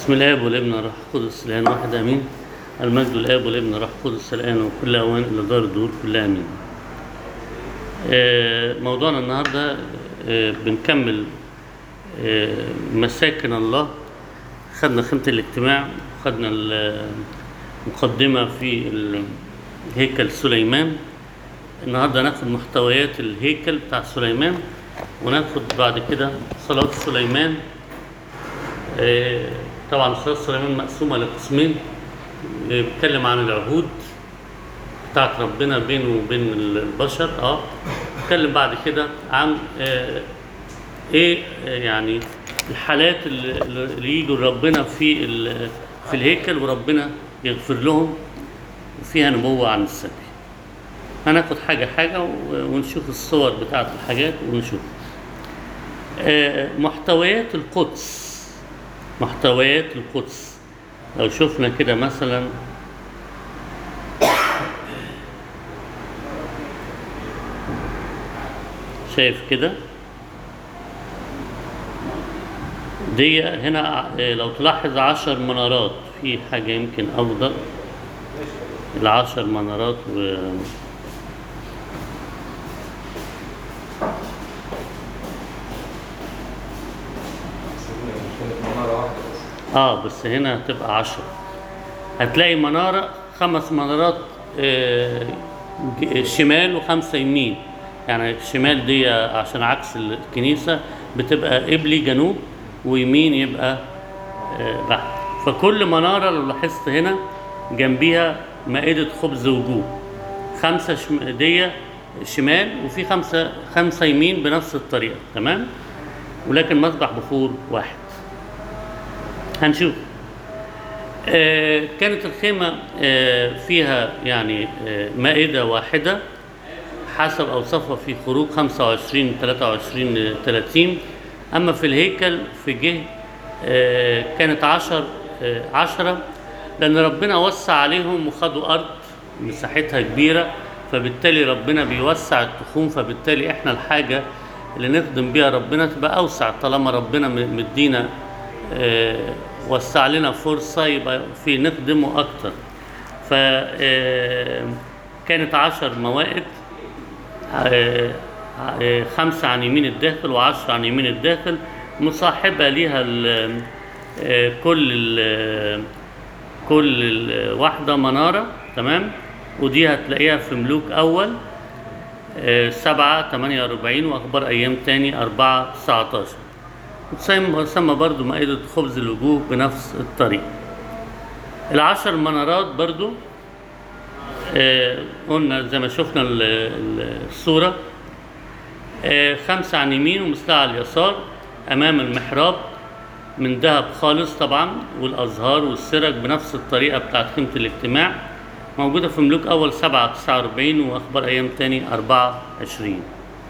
بسم الآب والابن والروح القدس الآن واحد آمين. المجد للآب والابن والروح القدس الآن وكل أوان إلى دار الدهور كلها آمين. موضوعنا النهاردة بنكمل مساكن الله. خدنا خيمة الاجتماع، خدنا المقدمة في هيكل سليمان. النهاردة ناخد محتويات الهيكل بتاع سليمان، وناخد بعد كده صلاة سليمان. طبعا صلاة سليمان مقسومة لقسمين، بيتكلم عن العهود بتاعت ربنا بينه وبين البشر. بيتكلم بعد كده عن يعني الحالات اللي يجوا ربنا في الهيكل وربنا يغفر لهم، وفيها نبوة عن السبي. هناخد حاجة ونشوف الصور بتاعت الحاجات ونشوف محتويات القدس. لو شفنا كده مثلا شايف كده دي هنا، لو تلاحظ 10 منارات. في حاجة يمكن أفضل، 10 منارات بس هنا هتبقى 10. هتلاقي منارة 5 منارات شمال و5 يمين. يعني الشمال دي عشان عكس الكنيسة بتبقى قبلي جنوب، ويمين يبقى تحت. فكل منارة لو لاحظت هنا جنبيها مائدة خبز وجوه. 5 دي شمال، وفي 5 يمين بنفس الطريقة، تمام. ولكن مسبح بخور واحد. هنشوف. كانت الخيمة فيها يعني مائدة واحدة حسب أوصافها في خروج 25 23 30. أما في الهيكل في جه كانت 10، لأن ربنا وسع عليهم وخدوا أرض مساحتها كبيرة، فبالتالي ربنا بيوسع التخوم. فبالتالي إحنا الحاجة اللي نخدم بيها ربنا تبقى أوسع، طالما ربنا مدينا وسع لنا فرصة يبقى في نخدمه أكتر. فكانت 10 موائد، 5 عن يمين الداخل و10 عن يمين الداخل، مصاحبة ليها كل واحدة منارة، تمام. ودي هتلاقيها في ملوك أول 7:48 وأخبار أيام تاني 4:19. تسمى برضو مائدة خبز الوجوه بنفس الطريقة. 10 منارات برضو قلنا زي ما شفنا الصورة، 5 عن يمين ومثلها على اليسار أمام المحراب من ذهب خالص طبعا، والأزهار والسرج بنفس الطريقة بتاعت خيمة الاجتماع، موجودة في ملوك أول 7:49 وأخبار أيام تاني 4:20.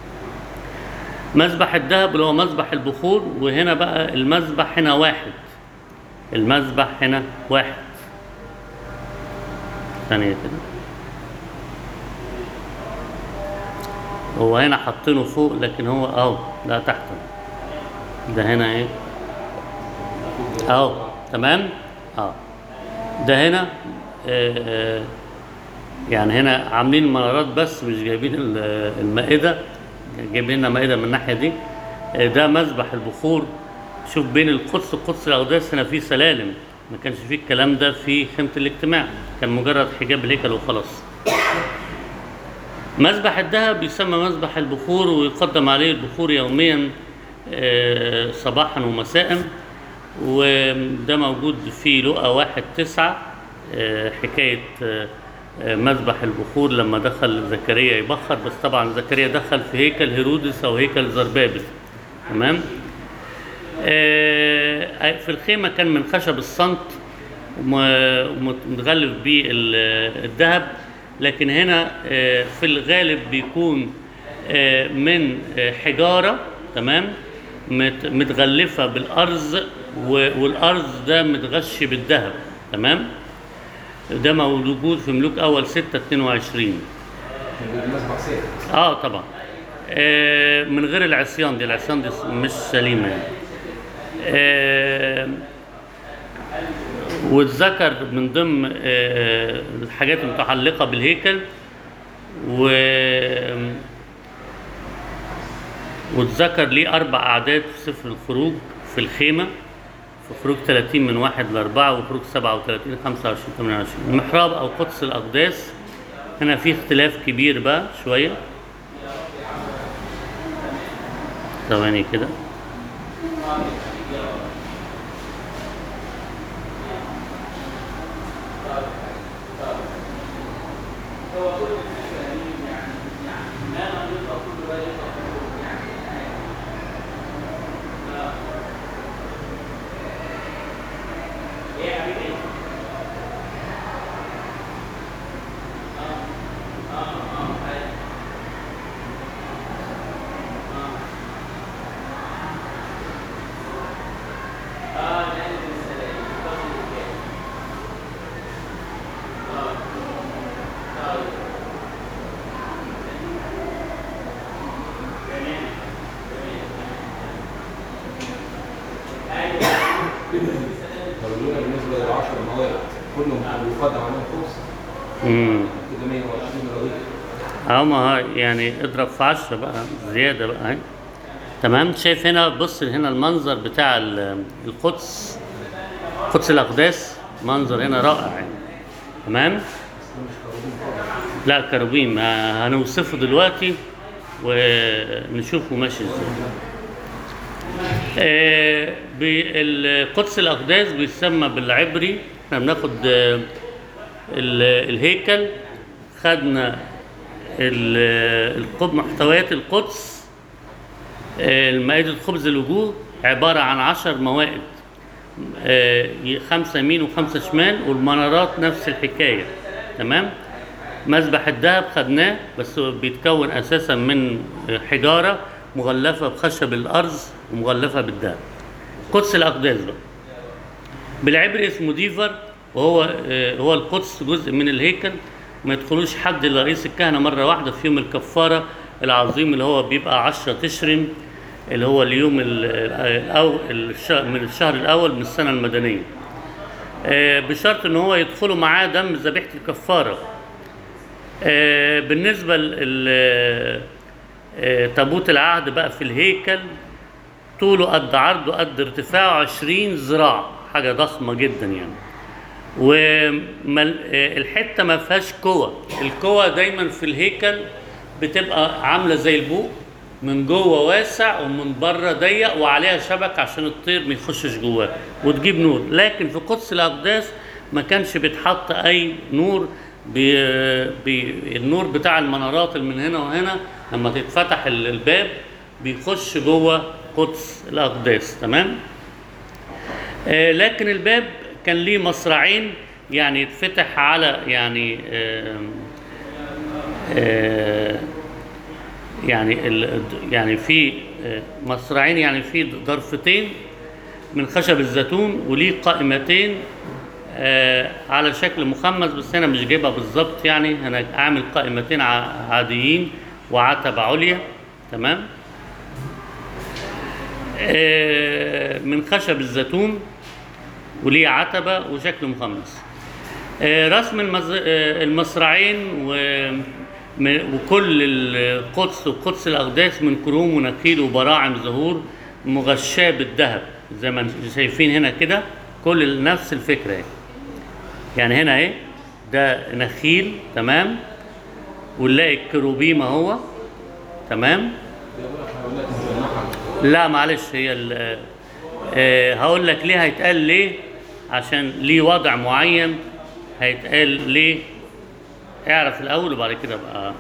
مذبح الذهب اللي هو مذبح البخور، وهنا بقى المذبح هنا واحد. ثانية كده، هو هنا حاطينه فوق لكن هو ده تحت. ده هنا ايه تمام. ده هنا يعني هنا عاملين منارات بس مش جايبين المائدة، جايبين لنا مائدة من الناحية دي. ده مذبح البخور. شوف بين القدس الأقداس هنا في سلالم، ما كانش فيه الكلام ده في خيمة الاجتماع، كان مجرد حجاب الهيكل وخلاص. مذبح الذهب يسمى مذبح البخور، ويقدم عليه البخور يوميا صباحا ومساء. وده موجود في لقا 1:9، حكاية مذبح البخور لما دخل زكريا يبخر. بس طبعا زكريا دخل في هيكل هيرودس أو هيكل زربابل، تمام. في الخيمة كان من خشب الصمت ومتغلف به الذهب، لكن هنا في الغالب بيكون من حجارة، تمام، متغلفة بالأرز، والأرز ده متغش بالذهب، تمام. ده موجود في ملوك أول 6:22. طبعا من غير العصيان دي، العصيان دي مش سليمة يعني. واتذكر من ضمن الحاجات المتعلقة بالهيكل، واتذكر ليه 4 أعداد في سفر الخروج في الخيمة، في خروج 30 من 1 ل4 وخروج 37 25 28. المحراب أو قدس الأقداس هنا في اختلاف كبير بقى شوية. ثواني كده. بالنسبه لل10 مواد كلهم بيقدم عليهم كورس كده 120 رغيف. ما يعني اضرب في 10 بقى زياده بقى اهي. تمام. شايف هنا، بص هنا المنظر بتاع القدس، قدس الاقداس، منظر هنا رائع يعني. تمام. لا كروبيم هنوصفه دلوقتي ونشوفه ماشي ازاي. بالقدس الأقداس بيسمى بالعبري، احنا بناخد الهيكل، خدنا محتويات القدس. مائدة خبز الوجوه عبارة عن 10 موائد، 5 يمين و5 شمال، والمنارات نفس الحكاية. تمام. مذبح الذهب خدناه، بس بيتكون أساسا من حجارة مغلفة بخشب الأرز ومغلفة بالذهب. قدس الأقداس بقى بالعبري اسمه ديفر، وهو هو القدس جزء من الهيكل، ما يدخلوش حد إلا رئيس الكهنة مرة واحدة في يوم الكفارة العظيم اللي هو بيبقى 10 تشرين، اللي هو اليوم من الشهر الأول من السنة المدنية، بشرط إن هو يدخلوا معاه دم ذبيحة الكفارة. بالنسبة تابوت العهد بقى في الهيكل، طوله قد عرضه قد ارتفاعه 20 ذراع، حاجة ضخمة جدا يعني. والحتة ما فيهاش كوة. الكوة دايما في الهيكل بتبقى عاملة زي البوق، من جوه واسع ومن بره ضيق وعليها شبك عشان الطير ما يخشش جواه وتجيب نور. لكن في قدس الأقداس ما كانش بيتحط أي نور. النور بتاع المنارات اللي من هنا وهنا لما تتفتح الباب بيخش جوه قدس الأقداس. تمام. لكن الباب كان ليه مصراعين، يعني يتفتح على يعني في مصراعين، يعني في ضرفتين من خشب الزيتون، وليه قائمتين على شكل مخمس، بس انا مش جايبها بالظبط، يعني انا اعمل قائمتين عاديين وعتبة عليا. تمام. من خشب الزيتون وليه عتبة وشكل مخمس. رسم المصراعين وكل القدس وقدس الأقداس من كروم ونخيل وبراعم زهور مغشاة بالذهب زي ما شايفين هنا كده، كل نفس الفكرة يعني هنا اهي ده نخيل. تمام. ونلاقي الكروبيم اهو. تمام. لا معلش، هي هقول لك ليه هيتقال ليه، عشان ليه وضع معين هيتقال ليه. اعرف الاول وبعد كده بقى.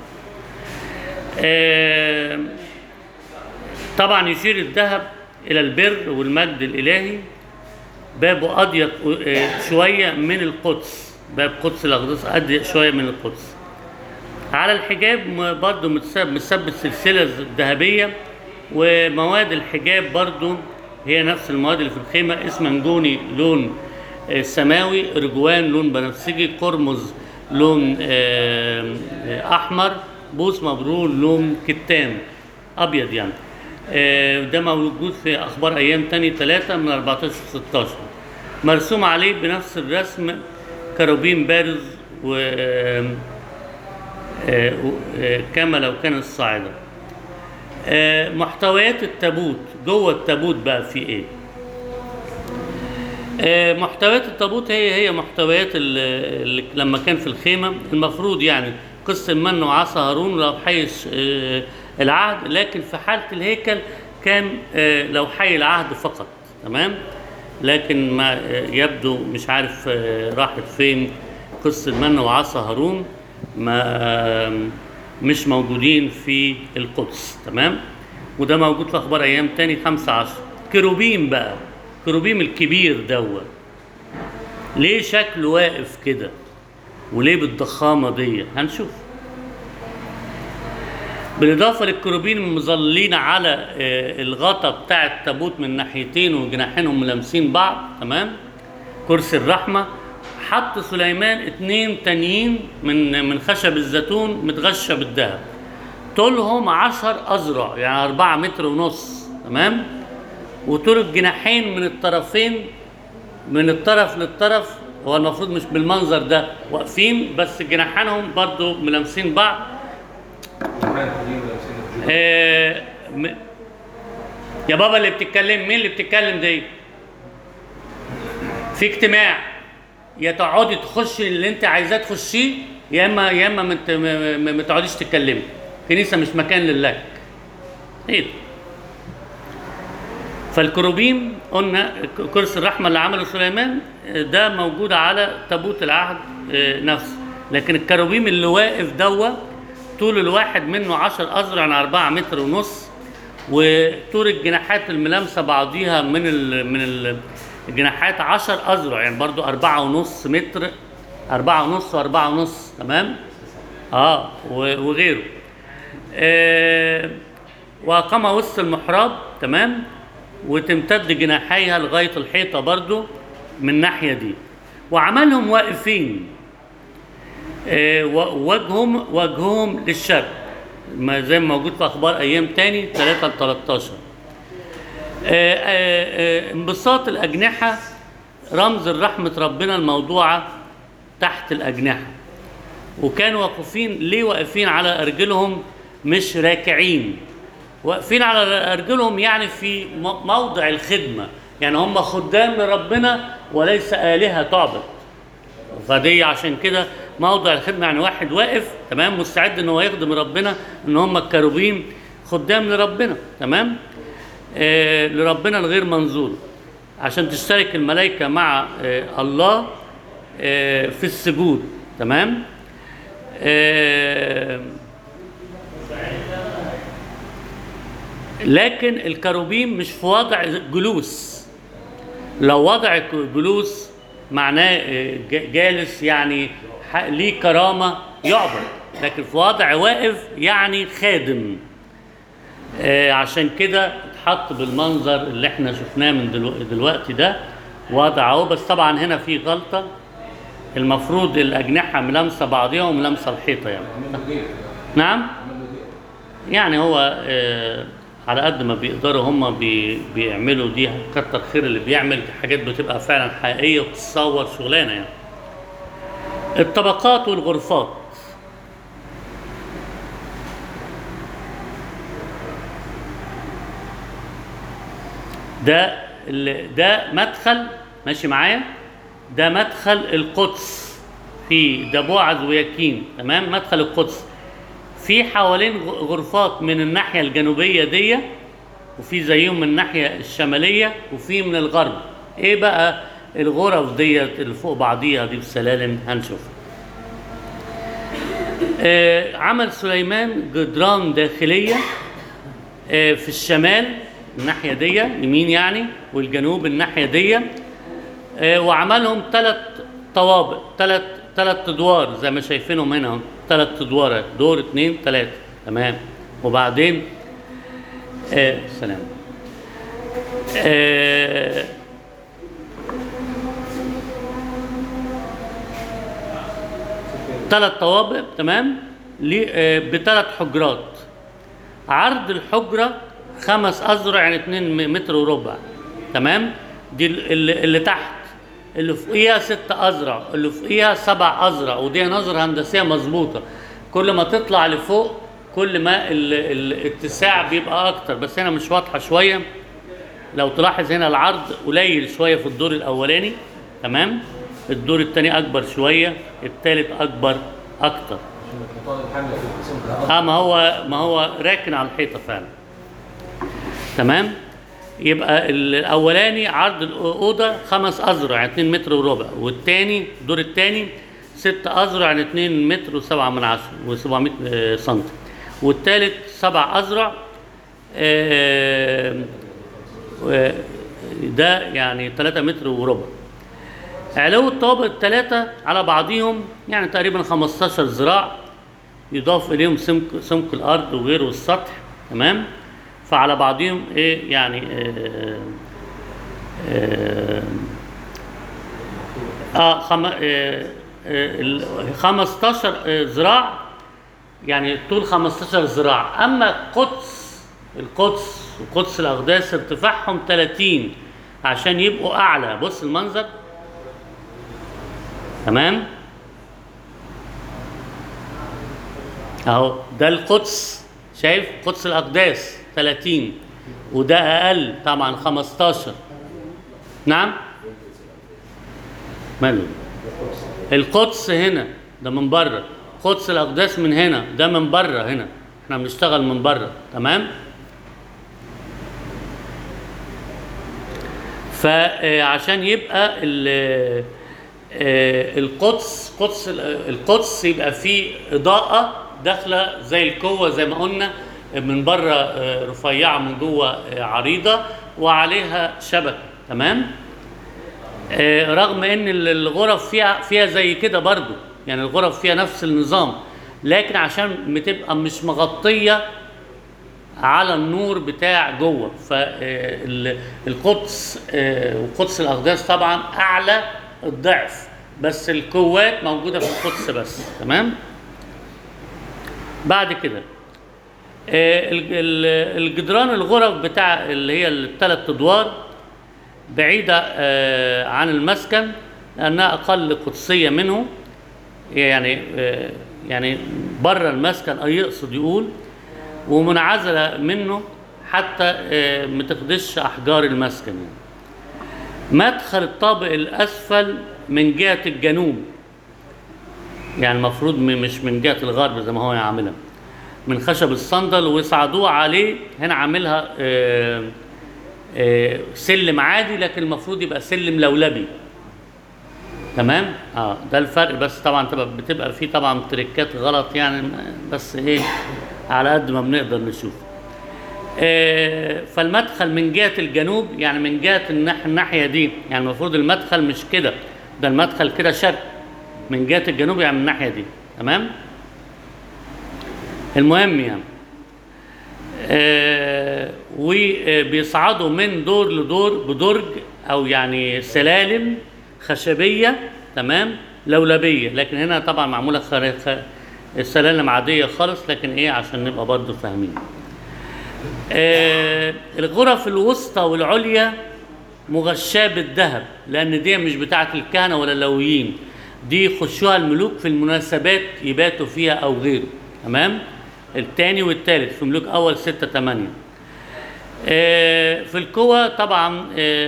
طبعا يشير الذهب الى البر والمجد الالهي. بابه اضيق شويه من القدس، باب قدس الاقداس اضيق شويه من القدس. على الحجاب برضو مثبت سلسله ذهبيه، ومواد الحجاب برضو هي نفس المواد اللي في الخيمه، اسمنجوني لون سماوي، ارجوان لون بنفسجي، قرمز لون احمر، بوس مبرور لون كتان ابيض يعني. ده موجود في اخبار ايام تاني 3 من 14 16. مرسوم عليه بنفس الرسم كروبين بارز كما لو كان الصاعدة. محتويات التابوت، جوه التابوت بقى في ايه؟ محتويات التابوت هي محتويات اللي لما كان في الخيمة المفروض يعني قصة المن وعصا هارون لو حي العهد، لكن في حالة الهيكل كان لو حي العهد فقط. تمام؟ لكن ما يبدو مش عارف راحت فين قصة المن وعصا هارون، ما مش موجودين في القدس. تمام؟ وده موجود في أخبار أيام تاني 15. كروبيم بقى، كروبيم الكبير دوت ليه شكله واقف كده وليه بالضخامة دي؟ هنشوف. بالإضافة للكروبين المظلين على الغطاء بتاع التابوت من ناحيتين وجناحينهم ملامسين بعض. تمام؟ كرسي الرحمة حط سليمان 2 تانيين من خشب الزيتون متغشى بالذهب، طولهم 10 أذرع يعني 4 متر ونص. تمام؟ وطول الجناحين من الطرفين من الطرف للطرف، هو المفروض مش بالمنظر ده واقفين، بس جناحانهم برضو ملامسين بعض. يا بابا اللي بتتكلم مين اللي بتتكلم دي؟ في اجتماع، يا تقعدي تخشي اللي انت عايزاه تخشيه، يا اما ما تقعديش تتكلمي. كنيسه مش مكان للك. ايه ده؟ فالكروبيم قلنا كرسي الرحمه اللي عمله سليمان ده موجود على تابوت العهد نفسه، لكن الكروبيم اللي واقف دوت طول الواحد منه 10 أذرع يعني 4 متر ونص، وطول الجناحات الملامسه بعضيها من الجناحات 10 أذرع يعني برضو 4.5 متر، 4.5 و4.5. تمام؟ وغيره. وقام وسط المحراب. تمام؟ وتمتد جناحيها لغايه الحيطه برضو من الناحيه دي، وعملهم واقفين وجههم للشرق زي ما موجود في اخبار ايام تاني 3-13. انبساط الاجنحه رمز الرحمه ربنا الموضوعه تحت الاجنحه، وكانوا واقفين. ليه واقفين على ارجلهم مش راكعين؟ واقفين على ارجلهم يعني في موضع الخدمه، يعني هم خدام لربنا وليس آلهة تعبد. فدي عشان كده موضع الخدمه يعني واحد واقف تمام مستعد ان هو يخدم ربنا، ان هم الكروبيم خدام لربنا. تمام؟ لربنا الغير منظور، عشان تشترك الملائكه مع الله في السجود. تمام؟ لكن الكروبيم مش في وضع جلوس. لو وضع جلوس معناه جالس يعني ليه كرامة يعبد، لكن في وضع واقف يعني خادم. عشان كده اتحط بالمنظر اللي احنا شفناه من دلوقتي ده وضعه. بس طبعا هنا في غلطة، المفروض الأجنحة ملامسة بعضيها وملامسة الحيطة يعني. نعم؟ يعني هو على قد ما بيقدروا هم بيعملوا دي، كتر خير اللي بيعمل حاجات بتبقى فعلا حقيقية وبتصور شغلانة يعني. الطبقات والغرفات. ده مدخل، ماشي معايا؟ ده مدخل القدس في دبوعز ويكين. تمام؟ مدخل القدس في حوالين غرفات من الناحية الجنوبية دي، وفي زيهم من الناحية الشمالية، وفي من الغرب. ايه بقى الغرف دي اللي فوق بعضيها دي بسلالم؟ هنشوف. عمل سليمان جدران داخلية في الشمال الناحية دي يمين يعني، والجنوب الناحية دي، وعملهم 3 طوابق، 3 ادوار زي ما شايفينهم هنا، 3 ادوار، دور 2 3. تمام؟ وبعدين سلام. 3 طوابق. تمام؟ ب3 حجرات. عرض الحجرة 5 أذرع يعني 2 متر وربع. تمام؟ دي اللي تحت اللي فوقيها 6 أذرع، اللي فوقيها 7 أذرع، ودي نظرة هندسية مظبوطة. كل ما تطلع لفوق كل ما الاتساع بيبقى أكتر، بس هنا مش واضحة شوية. لو تلاحظ هنا العرض قليل شوية في الدور الأولاني، تمام؟ الدور الثاني أكبر شوية، الثالث أكبر أكتر. عشان الحيطان الحامله في القسم ما هو راكن على الحيطة فعلا. تمام؟ يبقى الاولاني عرض الاوضه 5 اذرع يعني 2 متر وربع، والثاني الدور الثاني 6 اذرع يعني 2 متر و7 من 10 و700 سم، والثالث 7 اذرع ده يعني 3 متر وربع. علو الطوابق الثلاثه على بعضهم يعني تقريبا 15 ذراع، يضاف اليهم سمك الارض وغيره السطح، تمام؟ فعلى بعضهم ايه يعني 15 ذراع يعني طول 15 ذراع. اما القدس وقدس الاقداس ارتفاعهم 30 عشان يبقوا اعلى. بص المنظر، تمام؟ اهو ده القدس، شايف؟ قدس الاقداس 30 وده اقل طبعا 15. نعم؟ ماله؟ القدس هنا ده من بره، قدس الاقداس من هنا ده من بره، هنا احنا بنشتغل من بره، تمام؟ فعشان يبقى القدس يبقى فيه اضاءه داخله زي الكوه زي ما قلنا، من بره رفيعه من جوه عريضه وعليها شبكه، تمام؟ رغم ان الغرف فيها زي كده برضو، يعني الغرف فيها نفس النظام، لكن عشان بتبقى مش مغطيه على النور بتاع جوه. فالقدس وقدس الاقداس طبعا اعلى الضعف، بس الكوات موجوده في القدس بس، تمام؟ بعد كده الجدران الغرف بتاع اللي هي الثلاث ادوار بعيده عن المسكن لانها اقل قدسيه منه، يعني بره المسكن يقصد يقول، ومنعزله منه حتى ما تخدش احجار المسكن. مدخل الطابق الاسفل من جهه الجنوب، يعني المفروض مش من جهه الغرب زي ما هو يعملها، من خشب الصندل ويصعدوه عليه. هنا عاملها سلم عادي، لكن المفروض يبقى سلم لولبي، تمام؟ ده الفرق. بس طبعا بتبقى فيه طبعا تريكات غلط يعني، بس ايه على قد ما بنقدر نشوف. فالمدخل من جهه الجنوب يعني من جهه الناحيه دي، يعني المفروض المدخل مش كده، ده المدخل كده شرق، من جهه الجنوب يعني من الناحيه دي، تمام؟ المهم يعني وبيصعدوا من دور لدور بدرج او يعني سلالم خشبيه، تمام؟ لولبيه، لكن هنا طبعا معموله السلالم عاديه خالص، لكن ايه عشان نبقى برضو فاهمين. الغرف الوسطى والعليا مغشاه بالذهب، لان دي مش بتاعه الكهنه ولا اللويين، دي يخشوها الملوك في المناسبات يباتوا فيها او غيره، تمام؟ الثاني والثالث في ملوك اول 6 8. في الكوة طبعا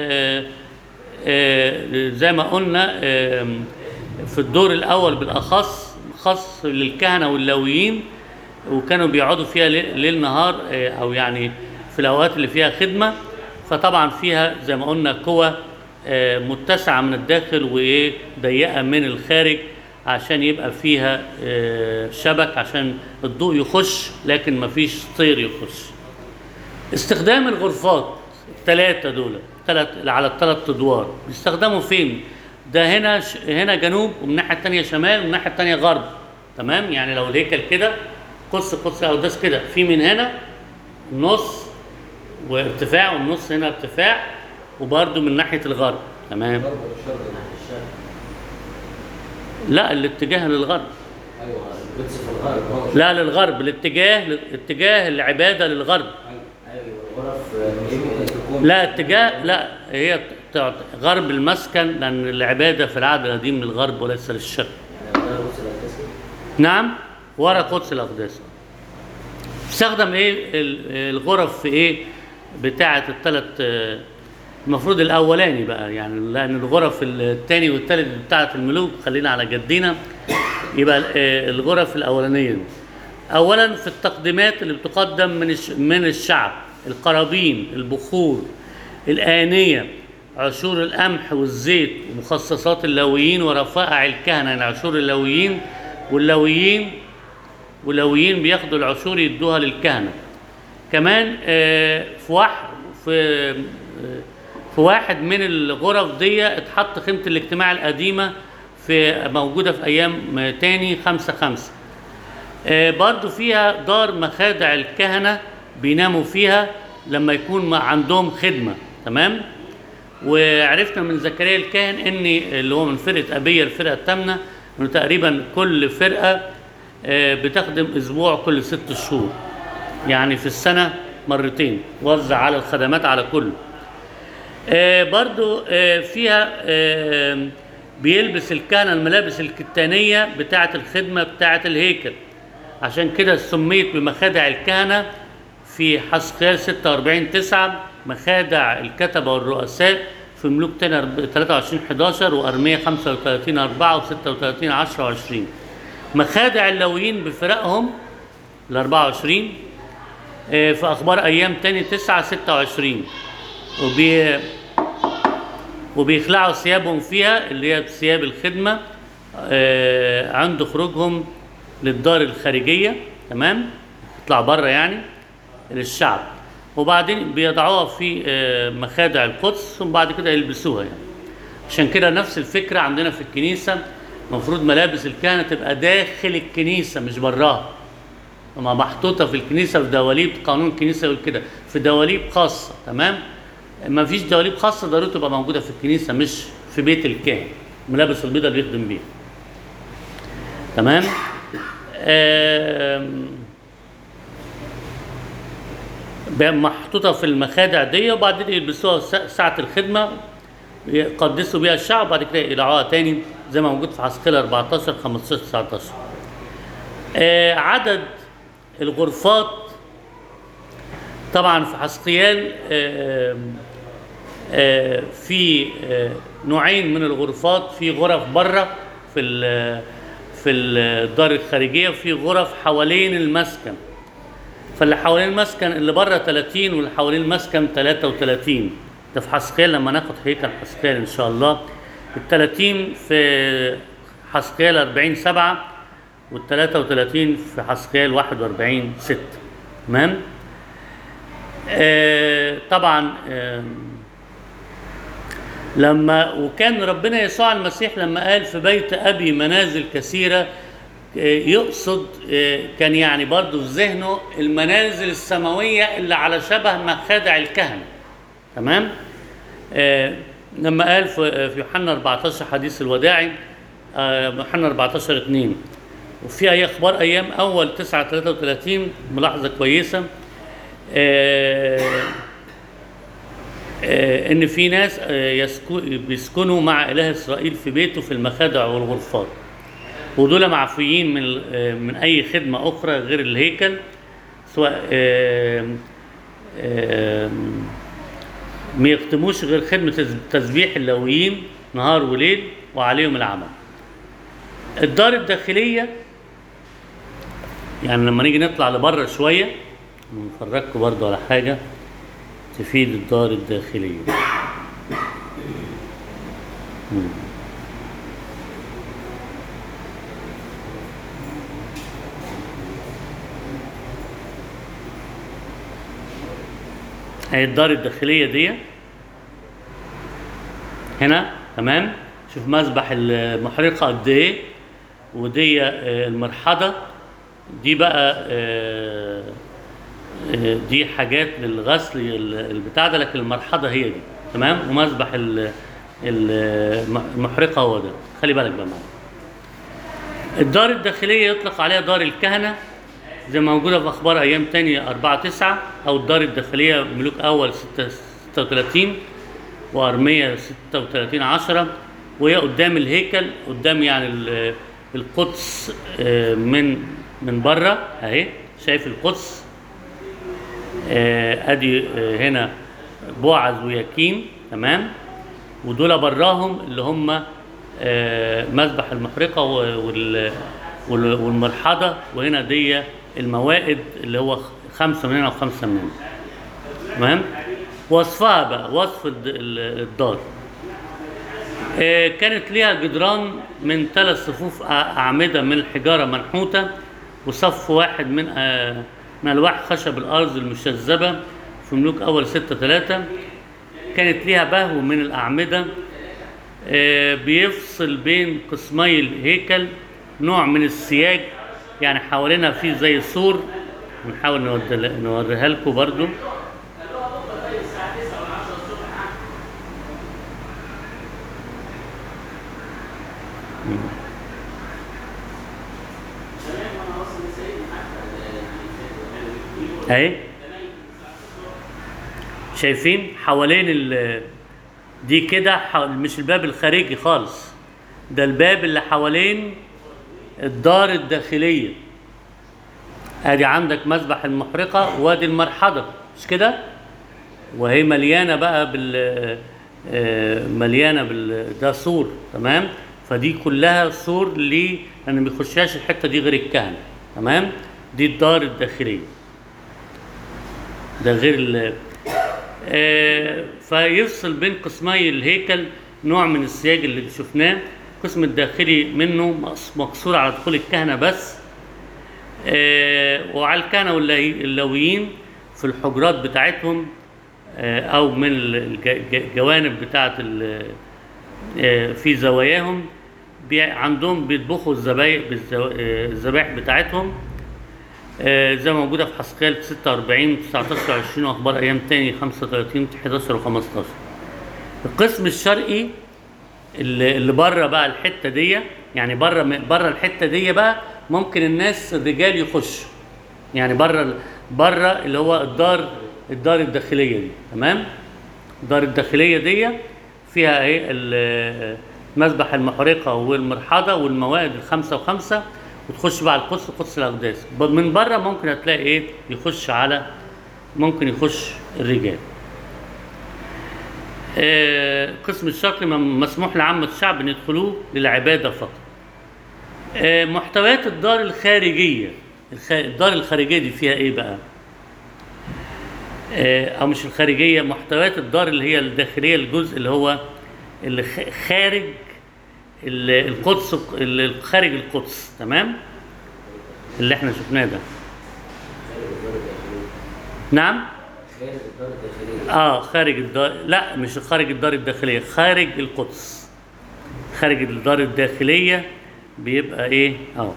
زي ما قلنا في الدور الاول بالاخص خاص للكهنه واللويين، وكانوا بيقعدوا فيها ليل نهار او يعني في الاوقات اللي فيها خدمه. فطبعا فيها زي ما قلنا كوة متسعه من الداخل وضيقه من الخارج، عشان يبقى فيها شبك عشان الضوء يخش لكن مفيش طير يخش. استخدام الغرفات الثلاثه دول على الثلاث ادوار بيستخدموا فين؟ ده هنا جنوب، ومن الناحيه الثانيه شمال، ومن الناحيه الثانيه غرب، تمام؟ يعني لو الهيكل كده قدس الاقداس كده، في من هنا نص وارتفاع، والنص هنا ارتفاع، وبرده من ناحيه الغرب، تمام؟ لا الاتجاه للغرب. ايوه القدس في الغرب. لا للغرب، اتجاه العباده للغرب. ايوه الغرف ممكن تكون لا اتجاه، لا هي غرب المسكن، لأن العبادة في العهد القديم للغرب وليس للشرق. يعني ده القدس الأساسي. نعم، ورا قدس الأقداس. استخدم ايه الغرف في ايه بتاعة الثلاث، المفروض الأولاني بقى يعني، لأن الغرف الثاني والثالث بتاعة الملوك خلينا على جدينا، يبقى الغرف الأولانية. أولا في التقديمات اللي بتقدم من الشعب: القرابين، البخور، الآنية، عشور القمح والزيت، ومخصصات اللاويين ورفائع الكهنة، يعني عشور اللاويين، واللاويين بياخدوا العشور يدوها للكهنة. كمان في واحد من الغرف دي اتحط خيمة الاجتماع القديمة موجودة في أيام تاني 5/5. برضو فيها دار مخادع الكهنة بيناموا فيها لما يكون عندهم خدمة. تمام. وعرفنا من زكريا الكاهن ان اللي هو من فرقة أبية الفرقة الثامنة انه تقريبا كل فرقة بتخدم اسبوع كل 6 شهور، يعني في السنة مرتين، وزع على الخدمات على كل. برضو فيها بيلبس الكهنة الملابس الكتانية بتاعة الخدمة بتاعة الهيكل، عشان كده سميت بمخادع الكهنة في حسقيال 46:9، مخادع الكتبة والرؤساء في ملوك تاني 23:11 وأرمية 35:4 و36:10 و20. مخادع اللاويين بفرقهم ال24 في أخبار أيام تاني 9:26، وبيخلعوا ثيابهم فيها اللي هي ثياب الخدمة عند خروجهم للدار الخارجية. تمام، يطلع بره يعني للشعب، وبعدين بيضعوها في مخادع القدس وبعد كده يلبسوها يعني. عشان كده نفس الفكرة عندنا في الكنيسة، المفروض ملابس الكهنة تبقى داخل الكنيسة مش براها، لما محطوطة في الكنيسة في دواليب، قانون الكنيسة يقول كده، في دواليب خاصة. تمام، ما فيش دواليب خاصة ضروري تبقى موجودة في الكنيسة، مش في بيت الكاهن، ملابس البيضة اللي يخدم بيها. تمام. محطوطة في المخادع دي، وبعدين يلبسوها ساعة الخدمة يقدسوا بيها الشعب، وبعد كده يقلعوها تاني زي ما موجود في حسقيال 14 15 19. عدد الغرفات طبعا في حسقيال في نوعين من الغرفات، في غرف بره في الدار الخارجية، وفي غرف حوالين المسكن. فاللي حوالين المسكن اللي بره 30 واللي حوالين المسكن 33. ده في حسقيال لما ناخد هيكل حسقيال ان شاء الله. ال30 في حسقيال 40:7 وال33 في حسقيال 41:6. تمام. طبعا وكان ربنا يسوع المسيح لما قال في بيت أبي منازل كثيرة، يقصد كان يعني برضو في ذهنه المنازل السماوية اللي على شبه مخادع الكهنة. تمام. لما قال في يوحنا 14 حديث الوداعي، يوحنا 14:2، وفي أي أخبار أيام أول 9:33 ملاحظة كويسة، ان في ناس بيسكنوا مع اله اسرائيل في بيته في المخادع والغرفات، ودول معفيين من اي خدمه اخرى غير الهيكل، سواء ما يختموش غير خدمه تسبيح اللاويين نهار وليل وعليهم العمل. الدار الداخليه يعني لما نيجي نطلع لبره شويه نفرجكم برضو على حاجه تفيد الدار الداخلية. هي الدار الداخلية دي هنا. تمام. شوف مسبح المحرقة قد ايه، ودي المرحضة دي بقى دي حاجات للغسل البتاع ده، لكن المرحضة هي دي. تمام. ومسبح المحرقة هو ده. خلي بالك بقى معايا. الدار الداخلية يطلق عليها دار الكهنة زي ما موجودة في أخبار أيام تانية 4:9، أو الدار الداخلية ملوك أول 36، وأرمية 36:10. وهي قدام الهيكل، قدام يعني القدس من بره اهي، شايف القدس ادي هنا بوعز ويكين، تمام. ودول براهم اللي هم مذبح المحرقة والمرحضة، وهنا دي الموائد اللي هو 5 من هنا و5 من هنا، تمام. وصفها بقى، وصف الدار كانت ليها جدران من 3 صفوف أعمدة من الحجارة منحوتة، وصف واحد من ألواح خشب الأرض المشذبة في ملوك أول 6:3. كانت ليها بهو من الأعمدة بيفصل بين قسمي الهيكل، نوع من السياج، يعني حوالينها فيه زي سور. ونحاول نوريها لكم برضو. اهي شايفين حوالين دي كده، مش الباب الخارجي خالص، ده الباب اللي حوالين الدار الداخلية. ادي عندك مذبح المحرقة وادي المرحضة، مش كده؟ وهي مليانة بقى ده سور، تمام. فدي كلها سور ليه؟ لان ما بيخشهاش الحتة دي غير الكهنة، تمام. دي الدار الداخلية، ده غير فيفصل بين قسمي الهيكل نوع من السياج اللي شفناه. القسم الداخلي منه مقصور على دخول الكهنة بس، وعلى الكهنة واللاويين في الحجرات بتاعتهم أو من الجوانب بتاعت في زواياهم، عندهم بيطبخوا الذبائح بتاعتهم زي ما موجودة في حسقيال 46 19 20 وأخبار أيام تاني 35 11 و15. القسم الشرقي اللي بره بقى الحتة دي، يعني بره الحتة دي بقى ممكن الرجال يخشوا، يعني بره اللي هو الدار الداخلية دي، تمام. الدار الداخلية دي فيها ايه؟ مذبح المحرقة والمرحضة والموائد 5 و5، وتخش بقى على قدس الأقداس. من بره ممكن هتلاقي ايه؟ ممكن يخش الرجال. القسم الشرقي مسموح لعامة الشعب ان يدخلوه للعبادة فقط. محتويات الدار الخارجية، الدار الخارجية دي فيها ايه بقى؟ او مش الخارجية، محتويات الدار اللي هي الداخلية، الجزء اللي خارج القدس، اللي خارج القدس، تمام، اللي احنا شفناه ده. نعم، خارج الدار، لا مش خارج الدار الداخلية، خارج القدس. خارج الدار الداخلية بيبقى ايه؟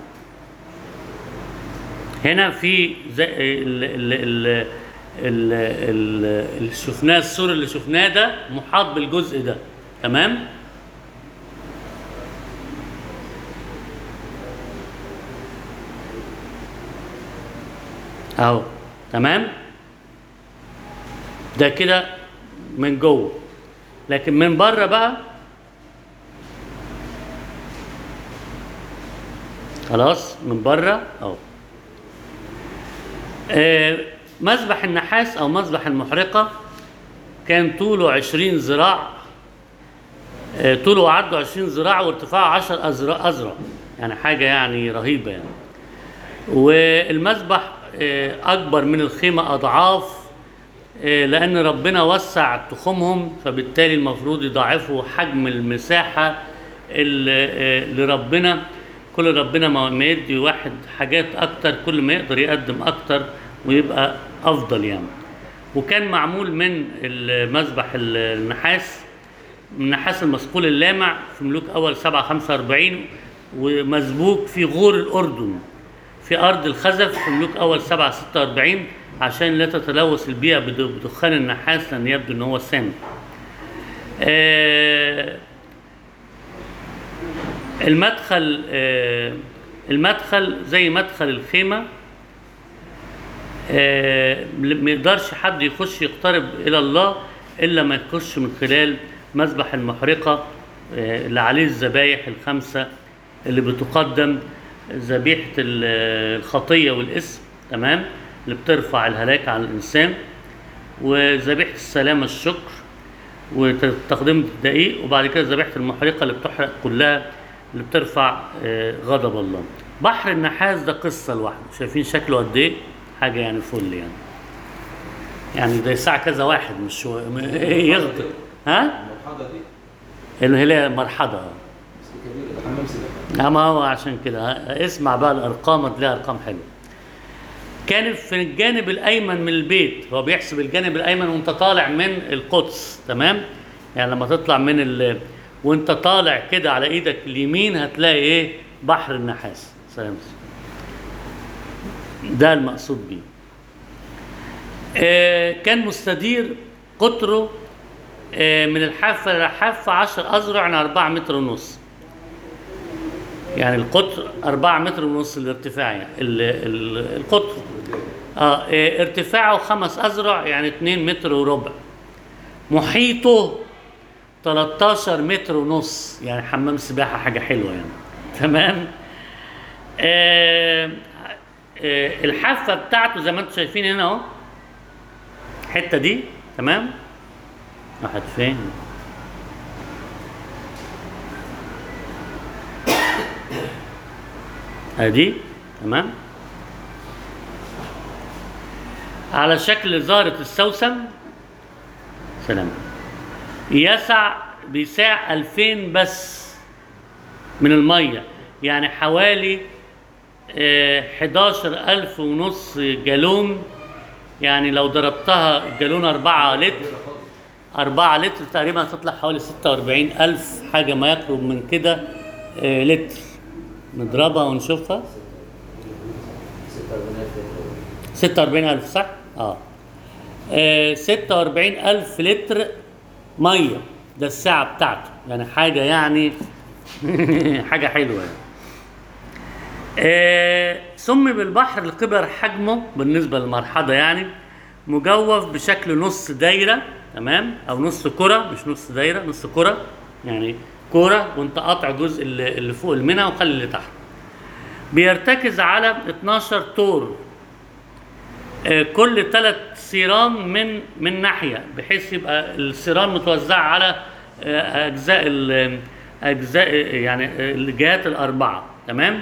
هنا في زي اللي شفناه، السور اللي شفناه ده محاط بالجزء ده، تمام. تمام. ده كده من جوه، لكن من بره بقى خلاص من بره مذبح النحاس او مذبح المحرقة كان طوله 20 ذراع، طوله وعرضه 20 ذراع وارتفاعه 10 أذرع، يعني حاجة يعني رهيبة يعني. والمذبح أكبر من الخيمة أضعاف، لأن ربنا وسع تخومهم، فبالتالي المفروض يضاعفوا حجم المساحة لربنا. كل ربنا ما يدي واحد حاجات أكتر، كل ما يقدر يقدم أكتر ويبقى أفضل يعني. وكان معمول من المذبح النحاس، من النحاس المصقول اللامع في ملوك أول 7:45، ومسبوك في غور الأردن في أرض الخزف في ملوك أول 7:46، عشان لا تتلوث البيئة بدخان النحاس، لأن يبدو إن هو سام. المدخل زي مدخل الخيمة، ما يقدرش حد يخش يقترب إلى الله الا ما يخش من خلال مذبح المحرقه اللي عليه الذبايح الخمسه اللي بتقدم: ذبيحه الخطيه والاسم، تمام، اللي بترفع الهلاك عن الانسان، وذبيحه السلامه الشكر، وتقديم الدقيق، وبعد كده ذبيحه المحرقه اللي بتحرق كلها اللي بترفع غضب الله. بحر النحاس ده قصه لوحده، شايفين شكله قد ايه؟ حاجه يعني فل يعني ده ساعه كذا واحد مش يغطي. ها؟ المرحله دي اللي هي مرحله. بس كبير ده حمام سباحه. ما هو عشان كده اسمع بقى الارقام، هتلاقي ارقام حلوه. كان في الجانب الايمن من البيت، هو بيحسب الجانب الايمن وانت طالع من القدس، تمام؟ يعني لما تطلع من وانت طالع كده على ايدك اليمين هتلاقي ايه؟ بحر النحاس. سلام. ده المقصود بيه. كان مستدير قطره من الحافه للحافه 10 اذرع، يعني 4 متر ونص. يعني القطر 4 متر ونص الارتفاع، يعني القطر ارتفاعه 5 اذرع، يعني 2 متر وربع. محيطه 13 متر ونص، يعني حمام سباحه، حاجه حلوه يعني، تمام. الحافه بتاعته زي ما انتم شايفين هنا اهو، الحته دي، تمام. راحت فين؟ ادي، تمام، على شكل زهرة السوسن. سلام. بيساع 2000 بس من المية، يعني حوالي 11,500 جالون. يعني لو ضربتها الجالون 4 لتر، 4 لتر تقريبا هتطلع حوالي 46,000 حاجة ما يقرب من كده لتر. نضربها ونشوفها. 46,000 صح؟ 46,000 لتر مية، ده الساعة بتاعته، يعني حاجة يعني حاجة حلوة يعني. سمي بالبحر لكبر حجمه بالنسبة للمرحضة، يعني مجوف بشكل نص دايرة، تمام، أو نص كرة، مش نص دايرة، نص كرة، يعني كرة وانت قاطع جزء اللي فوق المنى وخلي اللي تحت. بيرتكز على 12 طور، كل 3 سيران من ناحية، بحيث يبقى السيران متوزعة على أجزاء يعني الجهات ال4، تمام.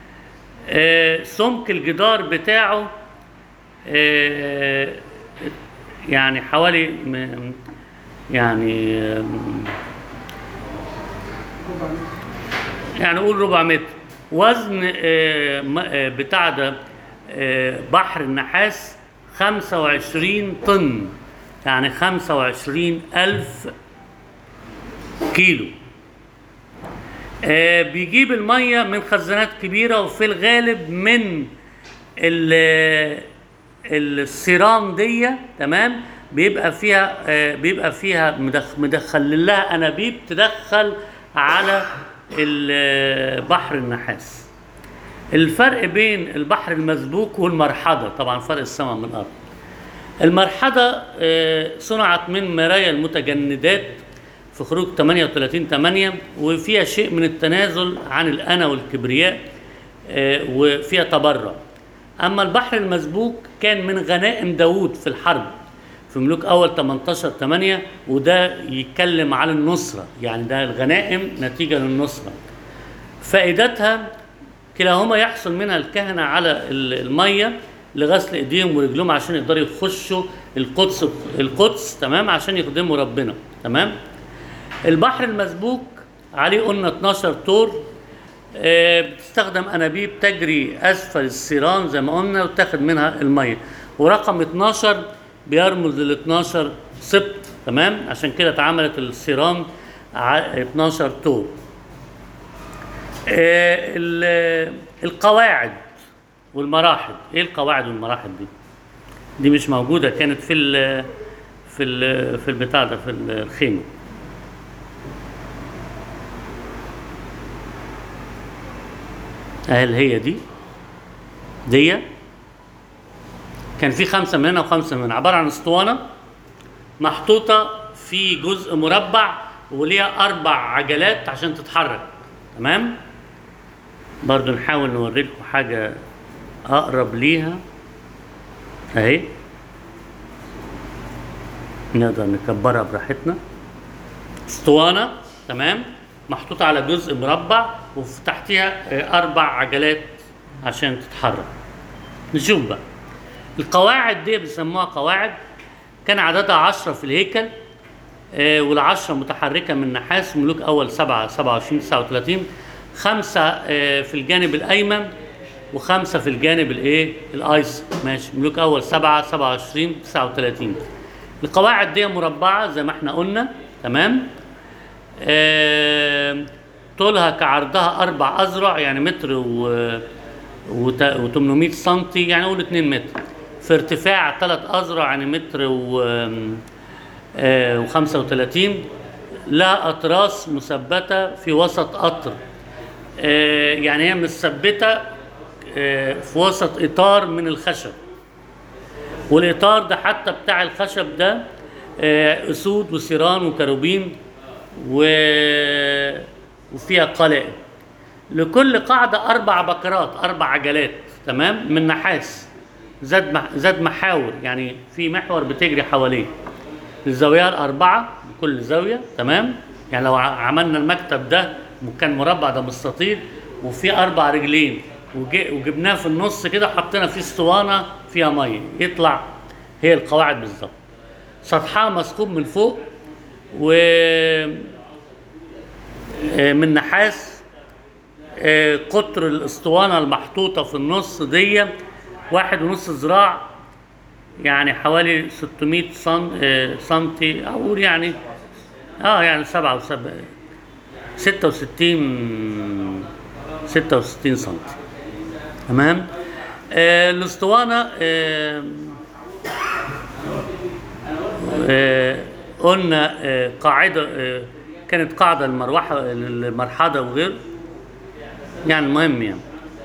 سمك الجدار بتاعه يعني حوالي يعني قول 4 متر. وزن بتاع ده بحر النحاس 25 طن، يعني 25,000 كيلو. بيجيب المية من خزانات كبيرة، وفي الغالب من السيران دي، تمام، بيبقى فيها مدخل لها انابيب تدخل على بحر النحاس. الفرق بين البحر المسبوك والمرحضة، طبعا فرق السماء من الارض. المرحضة صنعت من مرايا المتجندات في خروج 38/8، وفيها شيء من التنازل عن الأنا والكبرياء، وفيها تبرع. أما البحر المسبوك كان من غنائم داود في الحرب في ملوك أول 18/8، وده يتكلم عن النصرة، يعني ده الغنائم نتيجة للنصرة. فائدتها كلاهما يحصل منها الكهنة على المية لغسل ايديهم ورجلهم عشان يقدروا يخشوا القدس، تمام، عشان يخدموا ربنا، تمام. البحر المسبوك عليه قلنا 12 طور، بتستخدم انابيب تجري اسفل السيران زي ما قلنا وتاخد منها الميه، ورقم 12 بيرمز لل 12 سبط، تمام، عشان كده اتعملت السيران 12 طور. القواعد والمراحل، ايه القواعد والمراحل دي مش موجوده، كانت في البتاع ده، في الخيمه. هل هي دي كان في 5 من هنا و5 من هنا، عباره عن اسطوانه محطوطه في جزء مربع وليها 4 عجلات عشان تتحرك. تمام. برضو نحاول نوري لكم حاجة أقرب ليها أهي، نقدر نكبرها براحتنا. اسطوانة تمام محطوطة على جزء مربع وتحتها 4 عجلات عشان تتحرك. نشوف بقى القواعد دي بيسموها قواعد، كان عددها 10 في الهيكل، وال10 متحركة من نحاس. ملوك أول 7 27 39. 5 في الجانب الأيمن و5 في الجانب الأيسر. ماشي. ملوك أول 7 27 39. القواعد دي مربعة زي ما احنا قلنا. تمام. طولها كعرضها 4 أذرع، يعني متر و800 سنتي، يعني قول 2 متر. في ارتفاع 3 أذرع، يعني متر و35. لها أطراس مثبتة في وسط قطر، يعني هي مثبتة في وسط إطار من الخشب، والإطار ده حتى بتاع الخشب ده أسود وسيران وكروبين وفيها قلائد. لكل قاعدة 4 بكرات، 4 عجلات. تمام. من نحاس، زاد محاور، يعني في محور بتجري حواليه. الزاوية 4 بكل زاوية. تمام. يعني لو عملنا المكتب ده كان مربع، ده مستطيل وفيه 4 رجلين وجبناه في النص كده، حطينا فيه اسطوانة فيها مية، يطلع هي القواعد بالظبط. سطحها مسكوب من فوق من نحاس. قطر الاسطوانة المحطوطة في النص دي 1.5 ذراع، يعني حوالي 600 سنتي، أقول يعني يعني 66 سنتي. تمام. الاسطوانة قلنا قاعدة، كانت قاعدة المروحة المرحاضة وغير، يعني المهم يعني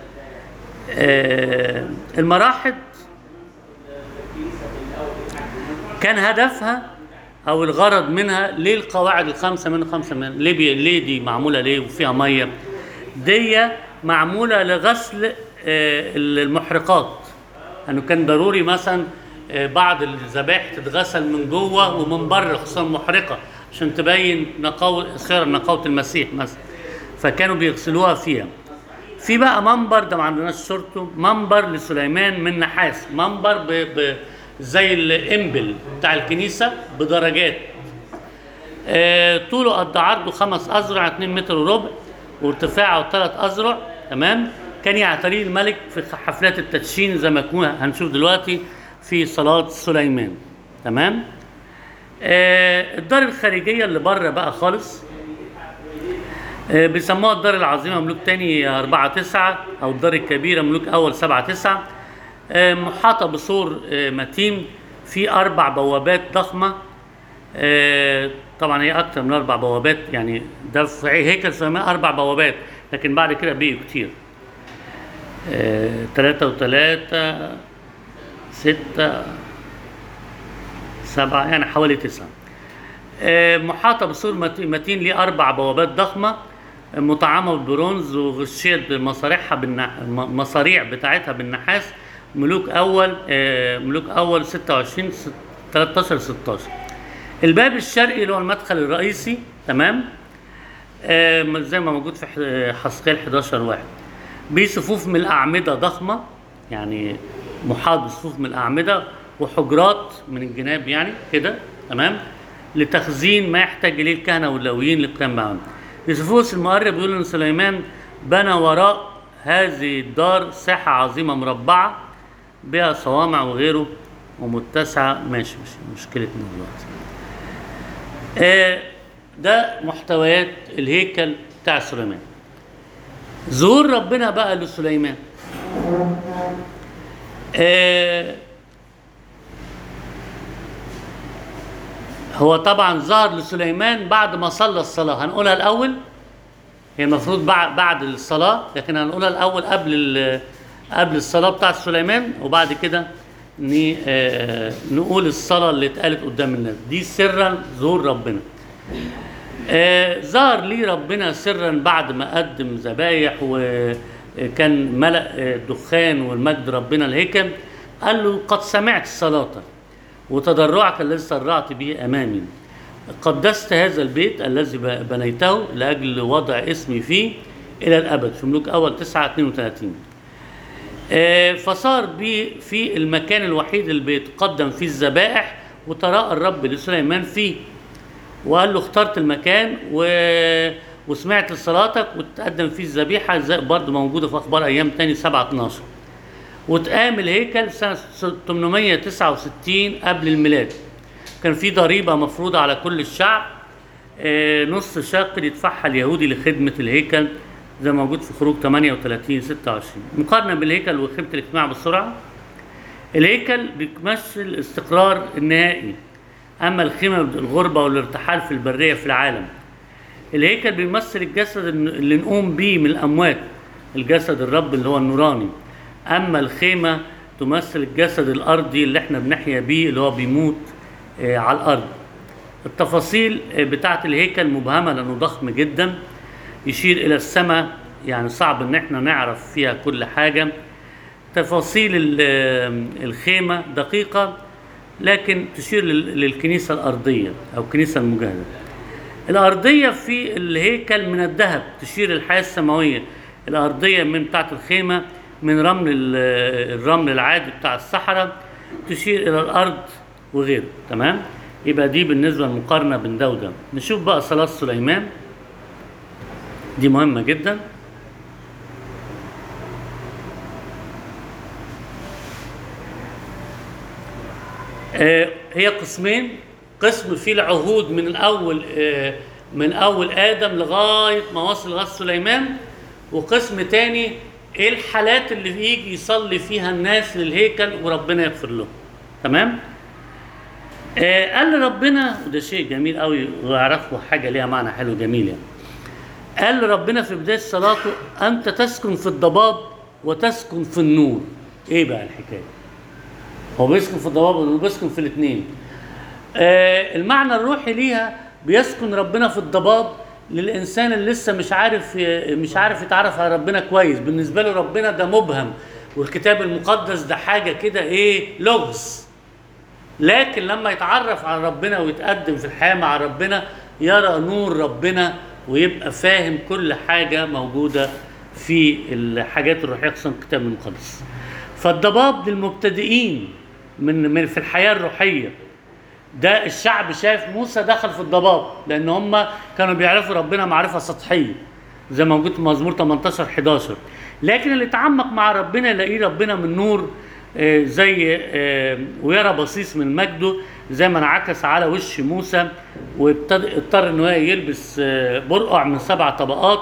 المراحض كان هدفها او الغرض منها. ليه القواعد ال5 من 5 من ليه دي معمولة ليه وفيها مية؟ دي معمولة لغسل المحرقات، انه كان ضروري مثلا بعض الذبائح تتغسل من جوه ومن بره، خصوصا محرقة، عشان تبين نقاوة المسيح مثلا، فكانوا بيغسلوها فيها. في بقى منبر، ده ما عندناش صورته، منبر لسليمان من نحاس، منبر زي الانبل بتاع الكنيسة بدرجات. طوله قد عرضه 5 أذرع، 2 متر وربع، وارتفاعه 3 أذرع. تمام. كان يعتريه الملك في حفلات التدشين زي ما هنشوف دلوقتي في صلاة سليمان. تمام. الدار الخارجية اللي بره بقى خالص بيسموها الدار العظيمة، ملوك تاني 4-9، أو الدار الكبيرة ملوك أول 7-9. محاطة بسور متين، في 4 بوابات ضخمة. طبعا هي أكتر من 4 بوابات، يعني ده في هيكل سليمان 4 بوابات، لكن بعد كده بقوا كتير، 3 و3 6 7، يعني حوالي 9. محاطة بسور متين ليه 4 بوابات ضخمة مطعمة بالبرونز، وغشيت مصاريع بتاعتها بالنحاس. ملوك أول 26 13 16. الباب الشرقي اللي هو المدخل الرئيسي. تمام. زي ما موجود في حسقيال 11:1. بصفوف من الأعمدة ضخمة، يعني محاط بصفوف من الأعمدة وحجرات من الجناب، يعني كده. تمام. لتخزين ما يحتاج إليه الكهنة واللاويين للقيام معهم. يوسفوس المؤرخ بيقول إن سليمان بنى وراء هذه الدار ساحة عظيمة مربعة بها صوامع وغيره ومتسعة. ماشي، مش مشكلتنا دلوقتي. ده محتويات الهيكل بتاع سليمان. ظهور ربنا بقى لسليمان. هو طبعا ظهر لسليمان بعد ما صلى الصلاة. هنقولها الأول، هي المفروض بعد الصلاة، لكن هنقولها الأول قبل الصلاة بتاع سليمان، وبعد كده نقول الصلاة اللي اتقالت قدام الناس دي سرا ظهور ربنا. ظهر لي ربنا سرا بعد ما قدم ذبايح وكان ملأ دخان والمجد ربنا الهيكل. قال له قد سمعت صلاتك وتضرعك الذي سرعت به أمامي، قدست هذا البيت الذي بنيته لأجل وضع اسمي فيه إلى الأبد. في ملوك أول 9:32. فصار بي في المكان الوحيد اللي بيتقدم فيه الذبائح، وتراءى الرب لسليمان فيه وقال له اخترت المكان وسمعت صلاتك وتقدم فيه الذبيحة، برضه موجودة في أخبار أيام تاني 7:12. وتقام الهيكل سنة 869 قبل الميلاد. كان في ضريبة مفروضة على كل الشعب، نص شاقل يدفعها اليهودي لخدمة الهيكل زي ما موجود في خروج 38:26. مقارنة بالهيكل وخيمة الاجتماع بسرعة. الهيكل بيمثل الاستقرار النهائي، أما الخيمة الغربة والارتحال في البرية في العالم. الهيكل بيمثل الجسد اللي نقوم بيه من الأموات، الجسد الرب اللي هو النوراني. أما الخيمة تمثل الجسد الأرضي اللي احنا بنحيا بيه اللي هو بيموت على الأرض. التفاصيل بتاعة الهيكل مبهمة لأنه ضخم جدا، يشير إلى السماء، يعني صعب إن احنا نعرف فيها كل حاجة. تفاصيل الخيمة دقيقة لكن تشير للكنيسة الأرضية أو الكنيسة المجاهدة. الأرضية في الهيكل من الذهب تشير للحياة السماوية. الأرضية من بتاعة الخيمة من الرمل العادي بتاع الصحراء تشير إلى الأرض وغيره. تمام؟ يبقى دي بالنسبة للمقارنة بين ده وده. نشوف بقى صلاة سليمان، دي مهمة جدا. هي قسمين، قسم فيه العهود من أول آدم لغاية ما وصل لغاية سليمان، وقسم تاني ايه الحالات اللي يجي يصلي فيها الناس للهيكل وربنا يغفر لهم. تمام؟ قال لربنا، وده شيء جميل قوي واعرفوا حاجة ليها معنى حلو جميل يعني. قال لربنا في بداية صلاته أنت تسكن في الضباب وتسكن في النور. ايه بقى الحكاية؟ هو بيسكن في الضباب وبيسكن في الاثنين. المعنى الروحي ليها بيسكن ربنا في الضباب للإنسان اللي لسه مش عارف يتعرف على ربنا كويس. بالنسبة له ربنا ده مبهم، والكتاب المقدس ده حاجة كده لغز. لكن لما يتعرف على ربنا ويتقدم في الحياة مع ربنا يرى نور ربنا ويبقى فاهم كل حاجة موجودة في الحاجات الروحية خصوصا الكتاب المقدس. فالضباب للمبتدئين من في الحياة الروحية. ده الشعب شاف موسى دخل في الضباب لأن هم كانوا بيعرفوا ربنا معرفة سطحية زي ما موجود في مزمور 18:11. لكن اللي اتعمق مع ربنا يلاقيه ربنا من نور، زي ويرى بصيص من مجده زي ما انعكس على وش موسى، واضطر ان هو يلبس برقع من 7 طبقات،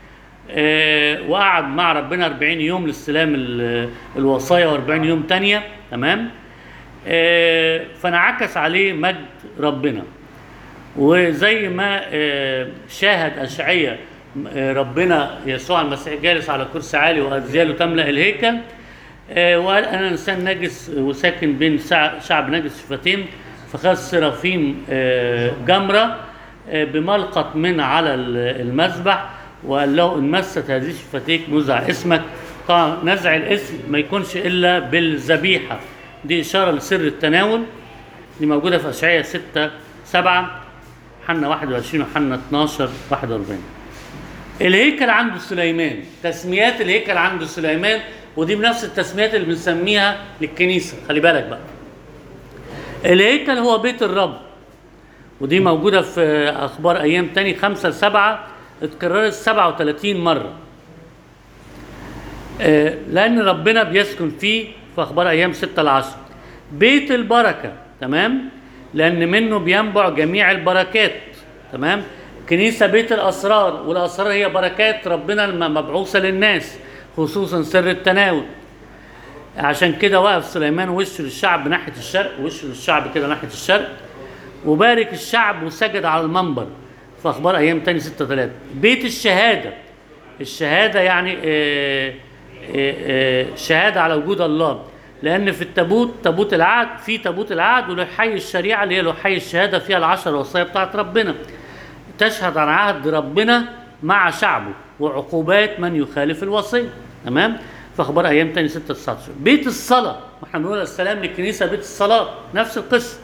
وقعد مع ربنا 40 يوم لاستلام الوصايا و40 يوم تانية. تمام؟ فانعكس عليه مجد ربنا. وزي ما شاهد أشعياء ربنا يسوع المسيح جالس على كرسي عالي وأذياله تملأ الهيكل، وقال أنا إنسان نجس وساكن بين شعب نجس شفتين، فخذ سرافيم جمرة بملقط من على المذبح وقال له إن مست هذه شفتيك نزع اسمك. طبعا نزع الاسم ما يكونش إلا بالذبيحة. دي إشارة لسر التناول، دي موجودة في أشعياء 6:7، حنا 21 وحنا 12:41. الهيكل عند سليمان، تسميات الهيكل عند سليمان، ودي بنفس التسميات اللي بنسميها للكنيسة. خلي بالك بقى، الهيكل هو بيت الرب، ودي موجودة في أخبار أيام تاني 5-7، اتكررت 37 مرة، لأن ربنا بيسكن فيه في أخبار أيام 6-10. بيت البركة، تمام، لأن منه بينبع جميع البركات. تمام. كنيسة بيت الأسرار، والأسرار هي بركات ربنا المبعوثة للناس، خصوصا سر التناول. عشان كده وقف سليمان وشه للشعب ناحية الشرق، وشه للشعب كده ناحية الشرق، وبارك الشعب وسجد على المنبر في أخبار أيام تاني 6-3. بيت الشهادة، الشهادة يعني شهادة على وجود الله. لأن في التابوت تابوت العهد، في تابوت العهد ولوحي الشريعة اللي هي لوحي الشهادة فيها العشر وصايا بتاعت ربنا، تشهد عن عهد ربنا مع شعبه وعقوبات من يخالف الوصية. تمام؟ في أخبار أيام تاني 6-19. بيت الصلاة، واحنا بنقول السلام للكنيسة بيت الصلاة، نفس القصة.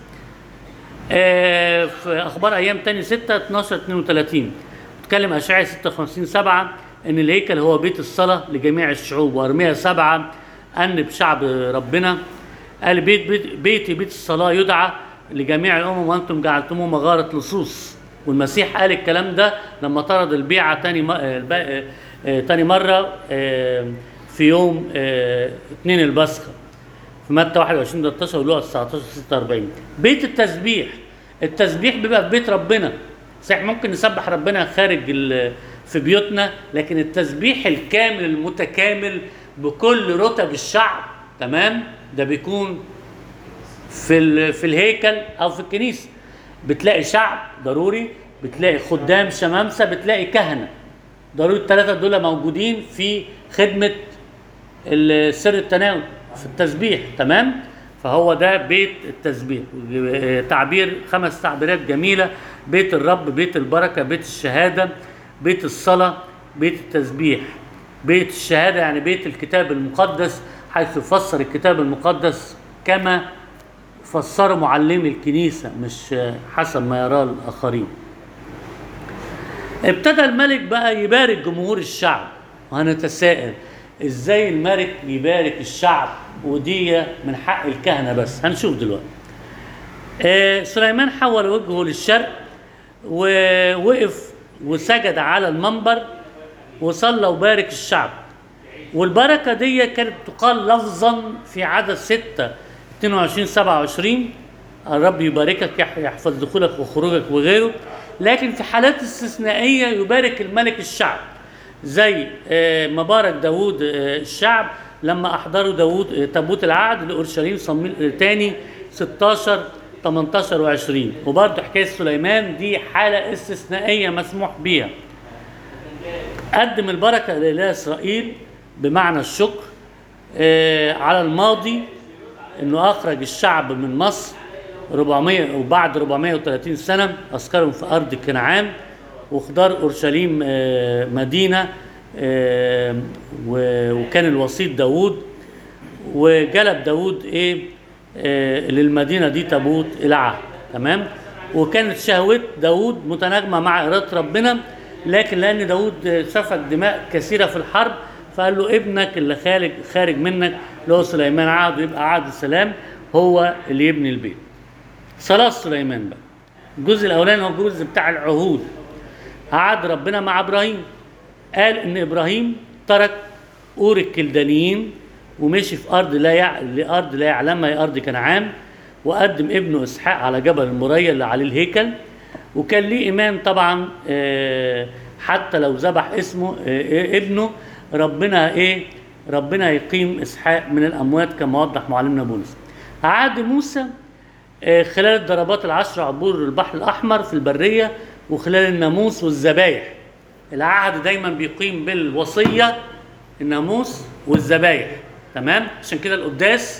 في أخبار أيام تاني 6:12-32 بتكلم أشعياء 56:7 إن الهيكل هو بيت الصلاة لجميع الشعوب، وأرميا 7 أنب شعب ربنا قال بيتي بيت الصلاة يدعى لجميع الأمم وأنتم جعلتموه مغارة لصوص. والمسيح قال الكلام ده لما طرد البيعة تاني مرة في يوم 2 البصخة في متى 21:13 ولوقا 19:46. بيت التسبيح، التسبيح بيبقى في بيت ربنا. صحيح ممكن نسبح ربنا خارج في بيوتنا، لكن التسبيح الكامل المتكامل بكل رتب الشعب، تمام، ده بيكون في الهيكل او في الكنيسه. بتلاقي شعب ضروري، بتلاقي خدام شمامسه، بتلاقي كهنه ضروري. الثلاثه دول موجودين في خدمه سر التناول في التسبيح. تمام؟ فهو ده بيت التسبيح. تعبير 5 تعبيرات جميله: بيت الرب، بيت البركه، بيت الشهاده، بيت الصلاه، بيت التسبيح. بيت الشهاده يعني بيت الكتاب المقدس، حيث فسر الكتاب المقدس كما فسر معلمي الكنيسه، مش حسب ما يراه الاخرين. ابتدى الملك بقى يبارك جمهور الشعب، وهنتساءل ازاي الملك يبارك الشعب؟ ودي من حق الكهنه بس، هنشوف دلوقتي. سليمان حول وجهه للشرق ووقف وسجد على المنبر وصلى وبارك الشعب. والبركه دي كانت تقال لفظا في عدد 6:22-27: الرب يباركك، يحفظ دخولك وخروجك وغيره. لكن في حالات استثنائيه يبارك الملك الشعب، زي ما بارك داود الشعب لما احضروا داود تابوت العهد لاورشليم، صمويل تاني 16:18-20. وبرضه حكايه سليمان دي حاله استثنائيه مسموح بيها. قدم البركه لاله اسرائيل بمعنى الشكر على الماضي، انه اخرج الشعب من مصر 400 وبعد 430 سنه اسكرهم في ارض كنعان، واختار اورشليم مدينه، وكان الوسيط داود، وجلب داود للمدينه دي تابوت العهد. تمام؟ وكانت شهوه داود متناغمه مع اراده ربنا، لكن لان داود سفك دماء كثيره في الحرب، فقال له ابنك اللي خارج منك اللي هو سليمان عهد يبقى عهد السلام، هو اللي يبني البيت. صلاة سليمان بقى الجزء الاولاني هو الجزء بتاع العهود. عهد ربنا مع ابراهيم، قال ان ابراهيم ترك اور الكلدانيين ومشي في ارض لارض لا يعلمها، هي ارض كنعان، وقدم ابنه اسحاق على جبل المريا اللي عليه الهيكل. وكان ليه ايمان طبعا حتى لو ذبح اسمه ابنه ربنا يقيم اسحاق من الاموات كما وضح معلمنا بولس. عهد موسى خلال الضربات العشر عبور البحر الاحمر في البريه، وخلال الناموس والذبايح. العهد دايما بيقيم بالوصيه، الناموس والذبايح. تمام؟ عشان كده القداس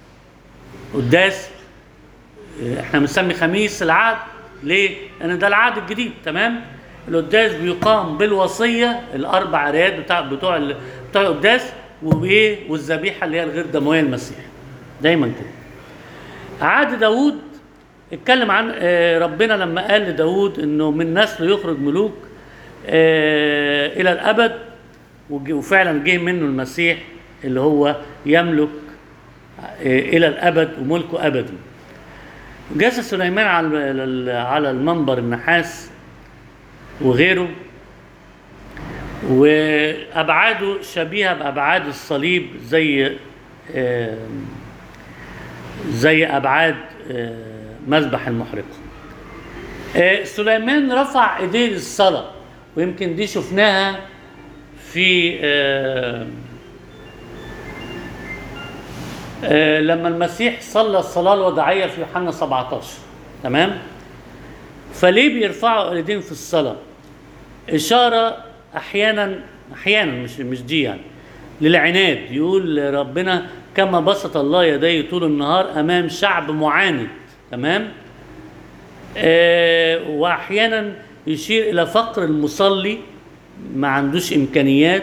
احنا بنسمي خميس العهد. ليه؟ لان ده العهد الجديد. تمام؟ القداس بيقام بالوصيه، الاربع قرايات بتوع القداس، والذبيحه اللي هي الغير دمويه المسيح. دايما كده. عهد داود اتكلم عن ربنا لما قال لداود انه من نسله يخرج ملوك الى الابد، وفعلا جه منه المسيح اللي هو يملك الى الابد وملكه ابدي. جلس سليمان على المنبر النحاس وغيره، وابعاده شبيهه بابعاد الصليب، زي ابعاد مذبح المحرقه. سليمان رفع ايديه للصلاه، ويمكن دي شفناها في لما المسيح صلى الصلاه الوداعيه في يوحنا 17. تمام؟ فليه بيرفعوا ايديهم في الصلاه؟ اشاره احيانا مش دي يعني للعناد. يقول ربنا كما بسط الله يديه طول النهار امام شعب معاند. تمام. واحيانا يشير الى فقر المصلي، ما عندوش امكانيات،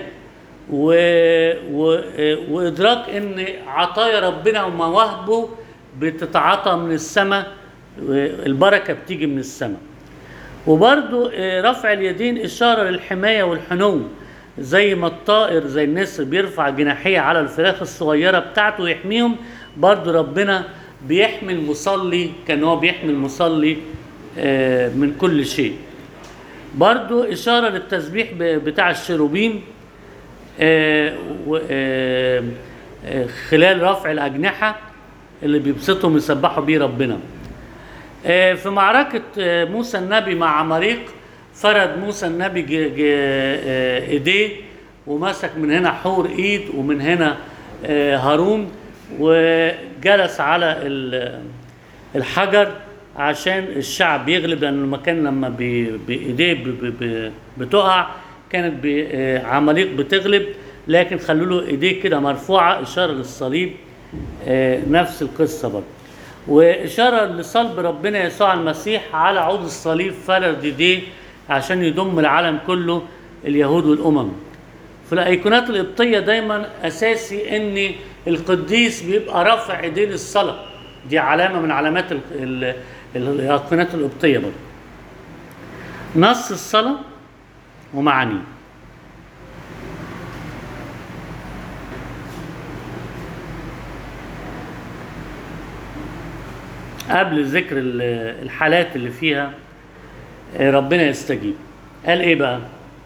وادراك ان عطايا ربنا ومواهبه بتتعاطى من السماء، البركه بتيجي من السماء. وبرضو رفع اليدين اشاره للحمايه والحنو، زي ما الطائر زي النسر بيرفع جناحيه على الفراخ الصغيره بتاعته ويحميهم، برضو ربنا بيحمي المصلي، كان هو بيحمي المصلي من كل شيء. برضو إشارة للتسبيح بتاع الشيروبيم خلال رفع الأجنحة اللي بيبسطهم يسبحوا بيه ربنا. في معركة موسى النبي مع عماليق، فرد موسى النبي ايديه ومسك من هنا حور ايد ومن هنا هارون، وجلس على الحجر عشان الشعب يغلب، لأن المكان لما بإيديه بتقع كانت عماليق بتغلب، لكن خلوا له ايديه كده مرفوعة إشارة للصليب. نفس القصة برضه، وإشارة لصلب ربنا يسوع المسيح على عود الصليب، فرد ايديه عشان يضم العالم كله، اليهود والأمم. في الأيقونات القبطية دايما أساسي إن القديس بيبقى رافع ايديه للصلاة، دي علامة من علامات الأيقونات القبطية برضه. نص الصلاة ومعانيه. قبل ذكر الحالات اللي فيها ربنا يستجيب، قال ايه بقى؟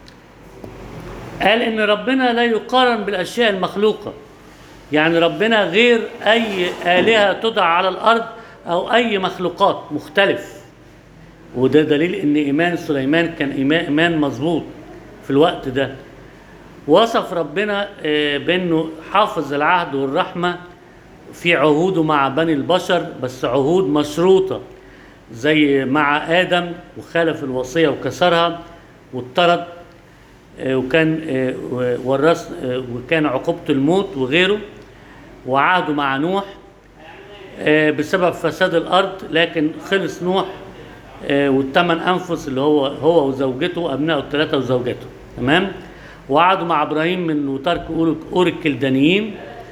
قال ان ربنا لا يقارن بالاشياء المخلوقة، يعني ربنا غير اي آلهة تدعى على الارض او اي مخلوقات، مختلف. وده دليل ان ايمان سليمان كان ايمان مظبوط في الوقت ده. وصف ربنا بانه حافظ العهد والرحمة في عهوده مع بني البشر، بس عهود مشروطة، زي مع آدم وخالف الوصية وكسرها واضطرد، وكان ورث، وكان عقوبته الموت وغيره. وعهده مع نوح بسبب فساد الأرض، لكن خلص نوح والثمان أنفس اللي هو وزوجته وأبنائه الثلاثة وزوجته. تمام. وعهده مع إبراهيم من وترك أور الكلدانيين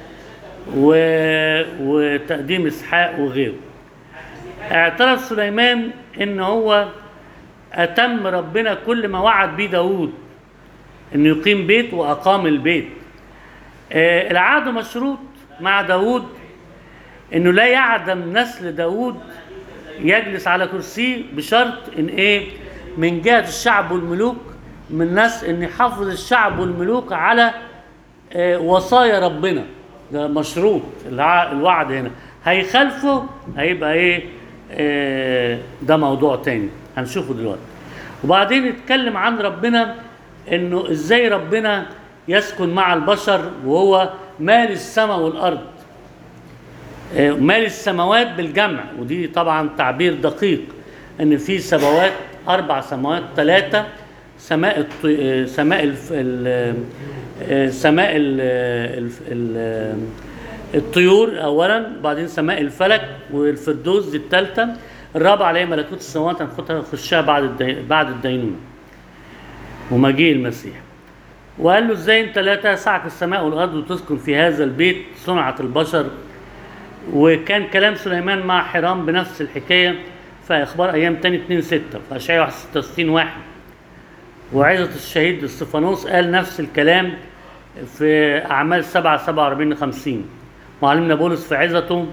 وتقديم إسحاق وغيره. اعترف سليمان ان هو اتم ربنا كل ما وعد بيه داود، انه يقيم بيت واقام البيت. العهد مشروط مع داود انه لا يعدم نسل داود يجلس على كرسيه، بشرط ان ايه؟ من جهة الشعب والملوك، من ناس ان يحافظ الشعب والملوك على وصايا ربنا. ده مشروط الوعد هنا. هيخالفه هيبقى ايه؟ ده موضوع تاني هنشوفه دلوقتي. وبعدين نتكلم عن ربنا، انه ازاي ربنا يسكن مع البشر وهو مال السماء والارض، مال السماوات بالجمع، ودي طبعا تعبير دقيق، ان في سماوات 4 سماوات، 3 سماء الطيور اولا، بعدين سماء الفلك والفردوس دي الثالثه، الرابعه اللي هي ملكوت السماوات هنخشها بعد الدينونه ومجيء المسيح. وقال له ازاي انت لا تسعك السماء والارض وتسكن في هذا البيت صنعة البشر. وكان كلام سليمان مع حرام بنفس الحكايه في اخبار ايام تاني 2:6، في اشعياء 66:1. وعظة الشهيد استفانوس قال نفس الكلام في اعمال 7:47-50. معلمنا بولس في عظته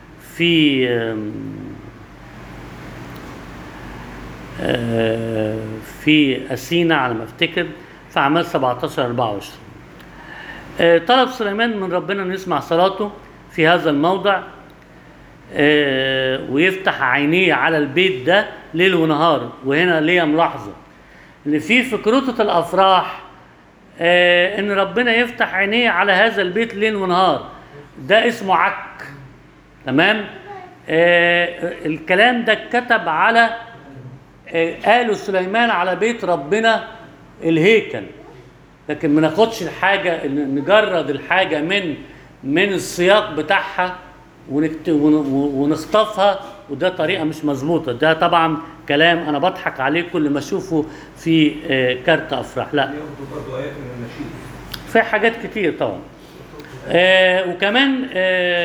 في أثينا على ما افتكر في اعمال 17:24. طلب سليمان من ربنا انه يسمع صلاته في هذا الموضع، ويفتح عينيه على البيت ده ليل ونهار. وهنا ليا ملاحظه ان في كروتة الافراح ان ربنا يفتح عينيه على هذا البيت ليل ونهار، ده اسمه عك. تمام. الكلام ده اتكتب على قاله سليمان على بيت ربنا الهيكل، لكن ما ناخدش الحاجه، نجرد الحاجه من من السياق بتاعها ونخطفها، وده طريقة مش مظبوطة. ده طبعا كلام أنا بضحك عليه كل ما أشوفه في كارت أفراح. لا، ياخدوا برضه آيات من النشيد. في حاجات كتير طبعا. وكمان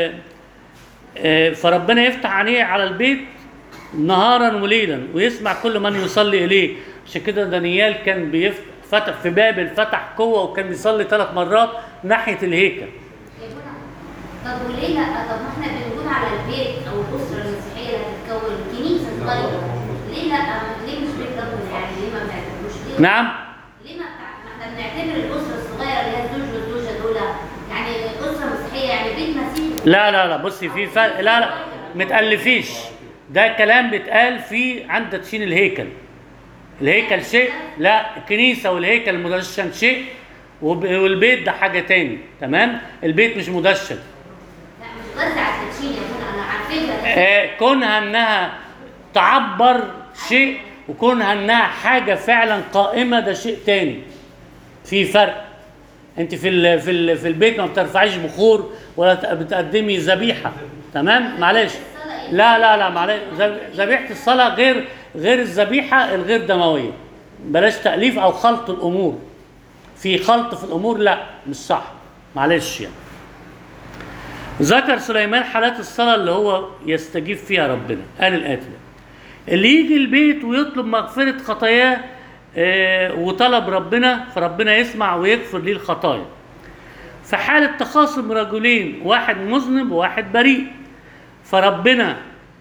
فربنا يفتح عينيه على البيت نهارا وليلا ويسمع كل من يصلي إليه. عشان كده دانيال كان فتح في بابل، فتح قوة وكان بيصلي 3 مرات ناحية الهيكل. طب وليه لا؟ طب ما احنا بنقول على البيت او الاسره المسيحيه اللي هتتكون كنيسه صغيره، ليه لا؟ ليه مش بيت ربنا؟ يعني ليه ما بنعتبروش ليه؟ نعم؟ ليه ما احنا بنعتبر الاسره الصغيره اللي هي الزوج والزوجه دول يعني اسره مسيحيه، يعني بيت مسيحي؟ لا لا لا، بصي في فرق. لا لا، متألفيش. ده كلام بيتقال عند تدشين الهيكل. الهيكل شيء، لا الكنيسة والهيكل المدشن شيء، والبيت ده حاجة تاني. تمام؟ البيت مش مدشن. لا مش قصدي على التدشين يا منى، انا على فكره كونها انها تعبر شيء، وكونها انها حاجة فعلا قائمة ده شيء تاني. في فرق. انت في البيت ما بترفعيش بخور ولا بتقدمي ذبيحة. تمام؟ معلش. لا لا لا، معلش. ذبيحة الصلاة غير الذبيحة الغير دموية. بلاش تأليف او خلط الامور. في خلط في الامور، لا مش صح. معلش يعني. ذكر سليمان حالات الصلاة اللي هو يستجيب فيها ربنا. قال الآتي: اللي يجي البيت ويطلب مغفرة خطاياه وطلب ربنا، فربنا يسمع ويغفر ليه الخطايا. في حالة تخاصم رجلين، واحد مذنب وواحد بريء، فربنا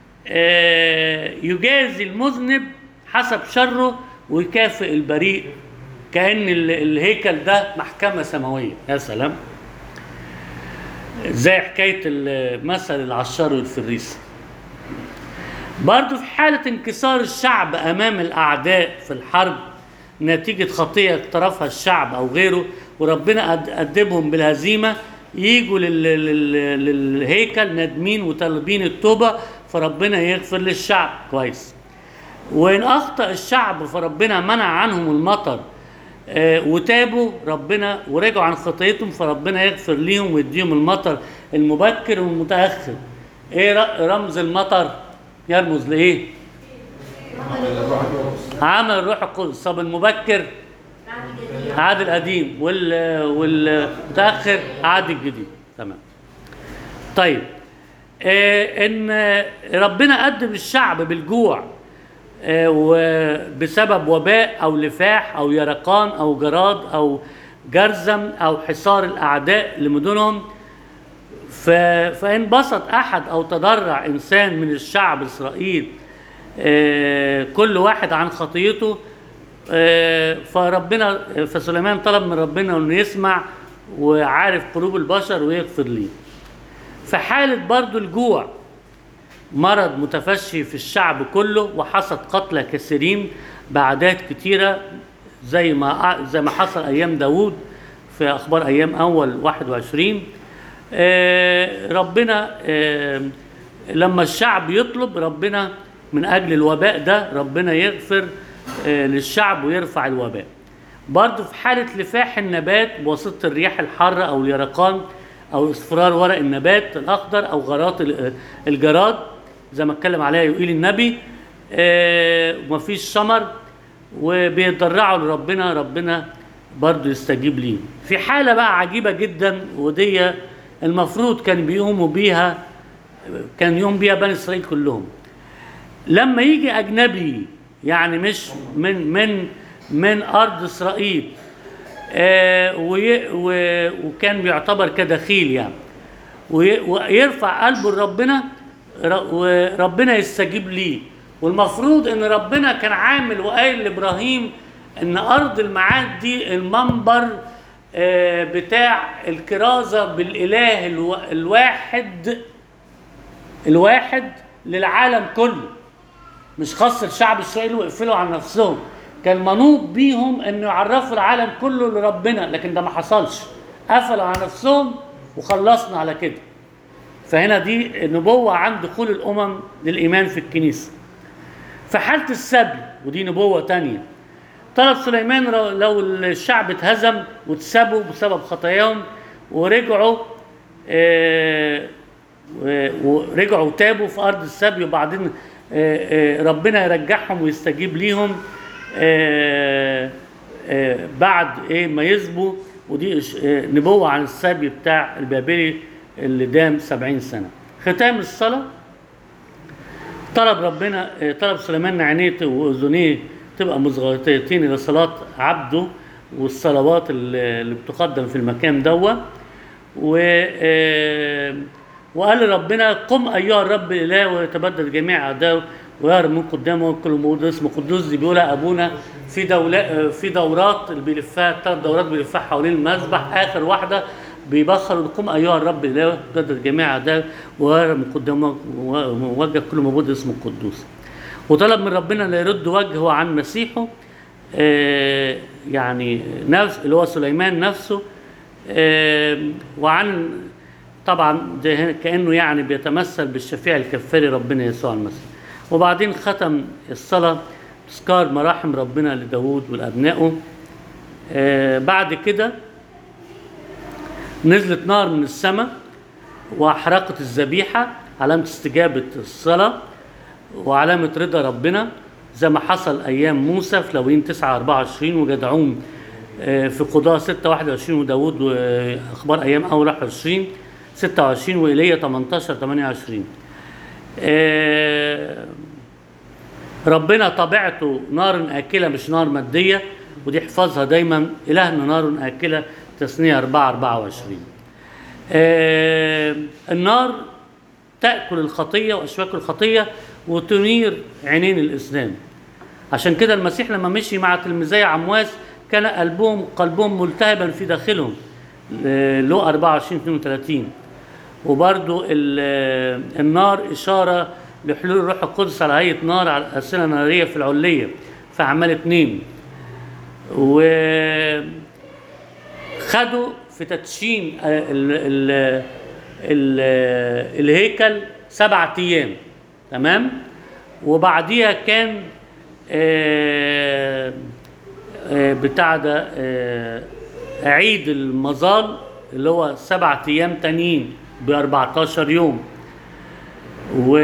يجازي المذنب حسب شره ويكافئ البريء، كأن الهيكل ده محكمة سماوية. يا سلام، زي حكاية مثل العشار والفريسي. برضو في حالة انكسار الشعب أمام الأعداء في الحرب نتيجة خطيئة اقترفها الشعب أو غيره، وربنا أدبهم بالهزيمة، ييجوا للهيكل ندمين وطالبين التوبة، فربنا يغفر للشعب. كويس. وإن أخطأ الشعب فربنا منع عنهم المطر وتابوا ربنا ورجعوا عن خطيتهم، فربنا يغفر ليهم ويديهم المطر المبكر والمتأخر. ايه رمز المطر؟ يرمز لايه؟ عمل الروح القدس. طب المبكر عهد القديم، والمتأخر عهد الجديد. تمام. طيب ان ربنا أدب الشعب بالجوع وبسبب وباء او لفاح او يرقان او جراد او جرذم او حصار الاعداء لمدنهم. فان بسط احد او تضرع انسان من الشعب اسرائيل كل واحد عن خطيته، فسليمان طلب من ربنا انه يسمع وعارف قلوب البشر ويغفر ليه. في حالة برضو الجوع، مرض متفشي في الشعب كله وحصد قتلى كثيرين بأعداد كتيرة، زي ما حصل أيام داود في أخبار أيام أول 21. ربنا لما الشعب يطلب ربنا من أجل الوباء ده، ربنا يغفر للشعب ويرفع الوباء. برضو في حالة لفاح النبات بواسطة الرياح الحارة أو اليرقان أو اصفرار ورق النبات الأخضر أو غارات الجراد زي ما اتكلم عليها يقول النبي، ومفيش ثمر وبيتضرعوا لربنا، ربنا برضو يستجيب ليه. في حالة بقى عجيبة جدا، ودي المفروض كان يقوم بيها بني إسرائيل كلهم. لما يجي أجنبي يعني مش من أرض إسرائيل، وكان بيعتبر كدخيل يعني، ويرفع قلبه لربنا وربنا يستجيب ليه. والمفروض ان ربنا كان عامل وقايل لابراهيم ان ارض الميعاد دي المنبر بتاع الكرازة بالاله الواحد للعالم كله، مش خاص الشعب الاسرائيلي ويقفلوا عن نفسهم. كان منوط بيهم انه يعرفوا العالم كله لربنا، لكن ده ما حصلش، قفلوا على نفسهم وخلصنا على كده. فهنا دي نبوة عن دخول الأمم للإيمان في الكنيسة. في حالة السبي، ودي نبوة تانية، طلب سليمان لو الشعب اتهزم واتسبوا بسبب خطاياهم ورجعوا ورجعوا تابوا في ارض السبي، وبعدين ربنا يرجعهم ويستجيب ليهم بعد ما يسبوا. ودي نبوة عن السبي بتاع البابلي اللي دام 70 سنة. ختام الصلاة، طلب سليمان عينيه وأذنيه تبقى مصغيتين إلى صلاة عبده والصلوات اللي بتقدم في المكان دوا. وقال ربنا: قم أيها الرب الإله ويتبدد جميع أعدائه ويهرب من قدامه كل موجود اسمه قدوس. دي بيقولها أبونا في دورات اللي بيلفها، 3 دورات بيلفها حوالين المذبح. آخر واحدة بيبخر: قم أيها الرب الإله ويتبدد جميع أعدائه ويهرب من قدامه ووجه كل موجود اسمه قدوس. وطلب من ربنا لا يرد وجهه عن مسيحه، يعني نفس اللي هو سليمان نفسه، وعن طبعا ده كأنه يعني بيتمثل بالشفيع الكفاري ربنا يسوع المسيح. وبعدين ختم الصلاة تذكار مراحم ربنا لداود والأبنائه. بعد كده نزلت نار من السماء وأحرقت الذبيحة، علامة استجابة الصلاة وعلامة رضا ربنا، زي ما حصل أيام موسى في لاويين 9:24 وجدعون في قضاء 6:21 وداود وأخبار أيام أول 21:26 وإيليا 18:28. ربنا طبيعته نار آكلة مش نار مادية، ودي احفظها دايما: إلهنا نار آكلة، تثنية 4:24. النار تأكل الخطية وأشواك الخطية وتنير عينين الإسلام. عشان كده المسيح لما مشي مع تلميذي عمواس كان قلبهم ملتهبا في داخلهم، لو 24:32. وبرضو النار إشارة لحلول الروح القدس على هيئة نار على ألسنة نارية في العلية في أعمال 2. وخدوا في تدشين الهيكل 7 أيام، تمام. وبعديها كان بتاع ده عيد المظال اللي هو 7 أيام تانيين ب14 يوم. و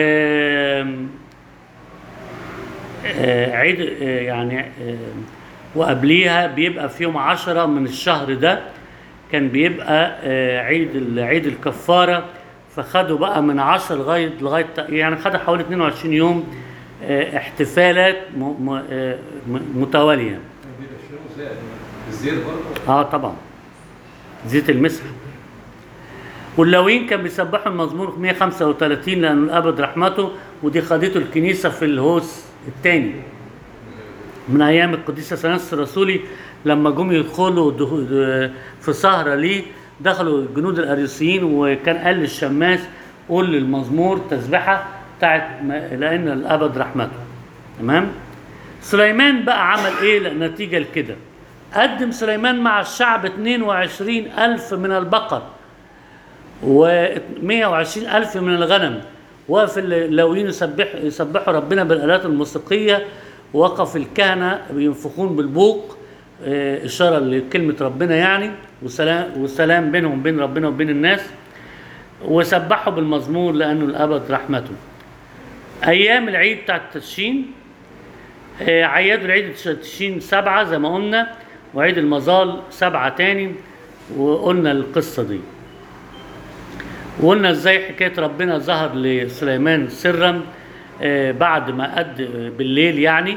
عيد يعني وقبليها بيبقى في يوم 10 من الشهر ده كان بيبقى عيد الكفارة. فخدوا بقى من 10 لغاية يعني خدوا حوالي 22 يوم احتفالات متوالية. الزيت برضه؟ طبعا زيت المسح. واللاويين كان بيسبحوا المزمور 135 لأن الأبد رحمته، ودي خدته الكنيسة في الهوس الثاني من أيام القديس اثناسيوس الرسولي. لما جم يدخلوا في سهرة ليه دخلوا الجنود الأريوسيين، وكان قال للشماس: قول للمزمور تسبحة بتاعت لأن الأبد رحمته. تمام. سليمان بقى عمل إيه نتيجة لكده؟ قدم سليمان مع الشعب 22,000 من البقر و120,000 من الغنم. وقف اللاويين يسبحوا ربنا بالآلات الموسيقية، وقف الكهنة بينفخون بالبوق، إشارة لكلمة ربنا يعني، وسلام بينهم بين ربنا وبين الناس، وسبحوا بالمزمور لأنه الأبد رحمته. أيام العيد بتاع التدشين عيدوا العيد التدشين 7 زي ما قلنا، وعيد المظال 7 تاني، وقلنا القصة دي. وقلنا ازاي حكاية ربنا ظهر لسليمان سرا بعد ما قد بالليل يعني،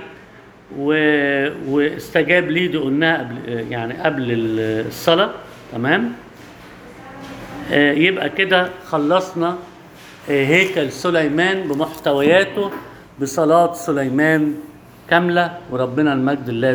واستجاب ليه. دي قلناها قبل الصلاة. تمام. يبقى كده خلصنا هيكل سليمان بمحتوياته بصلاة سليمان كاملة، وربنا المجد الله.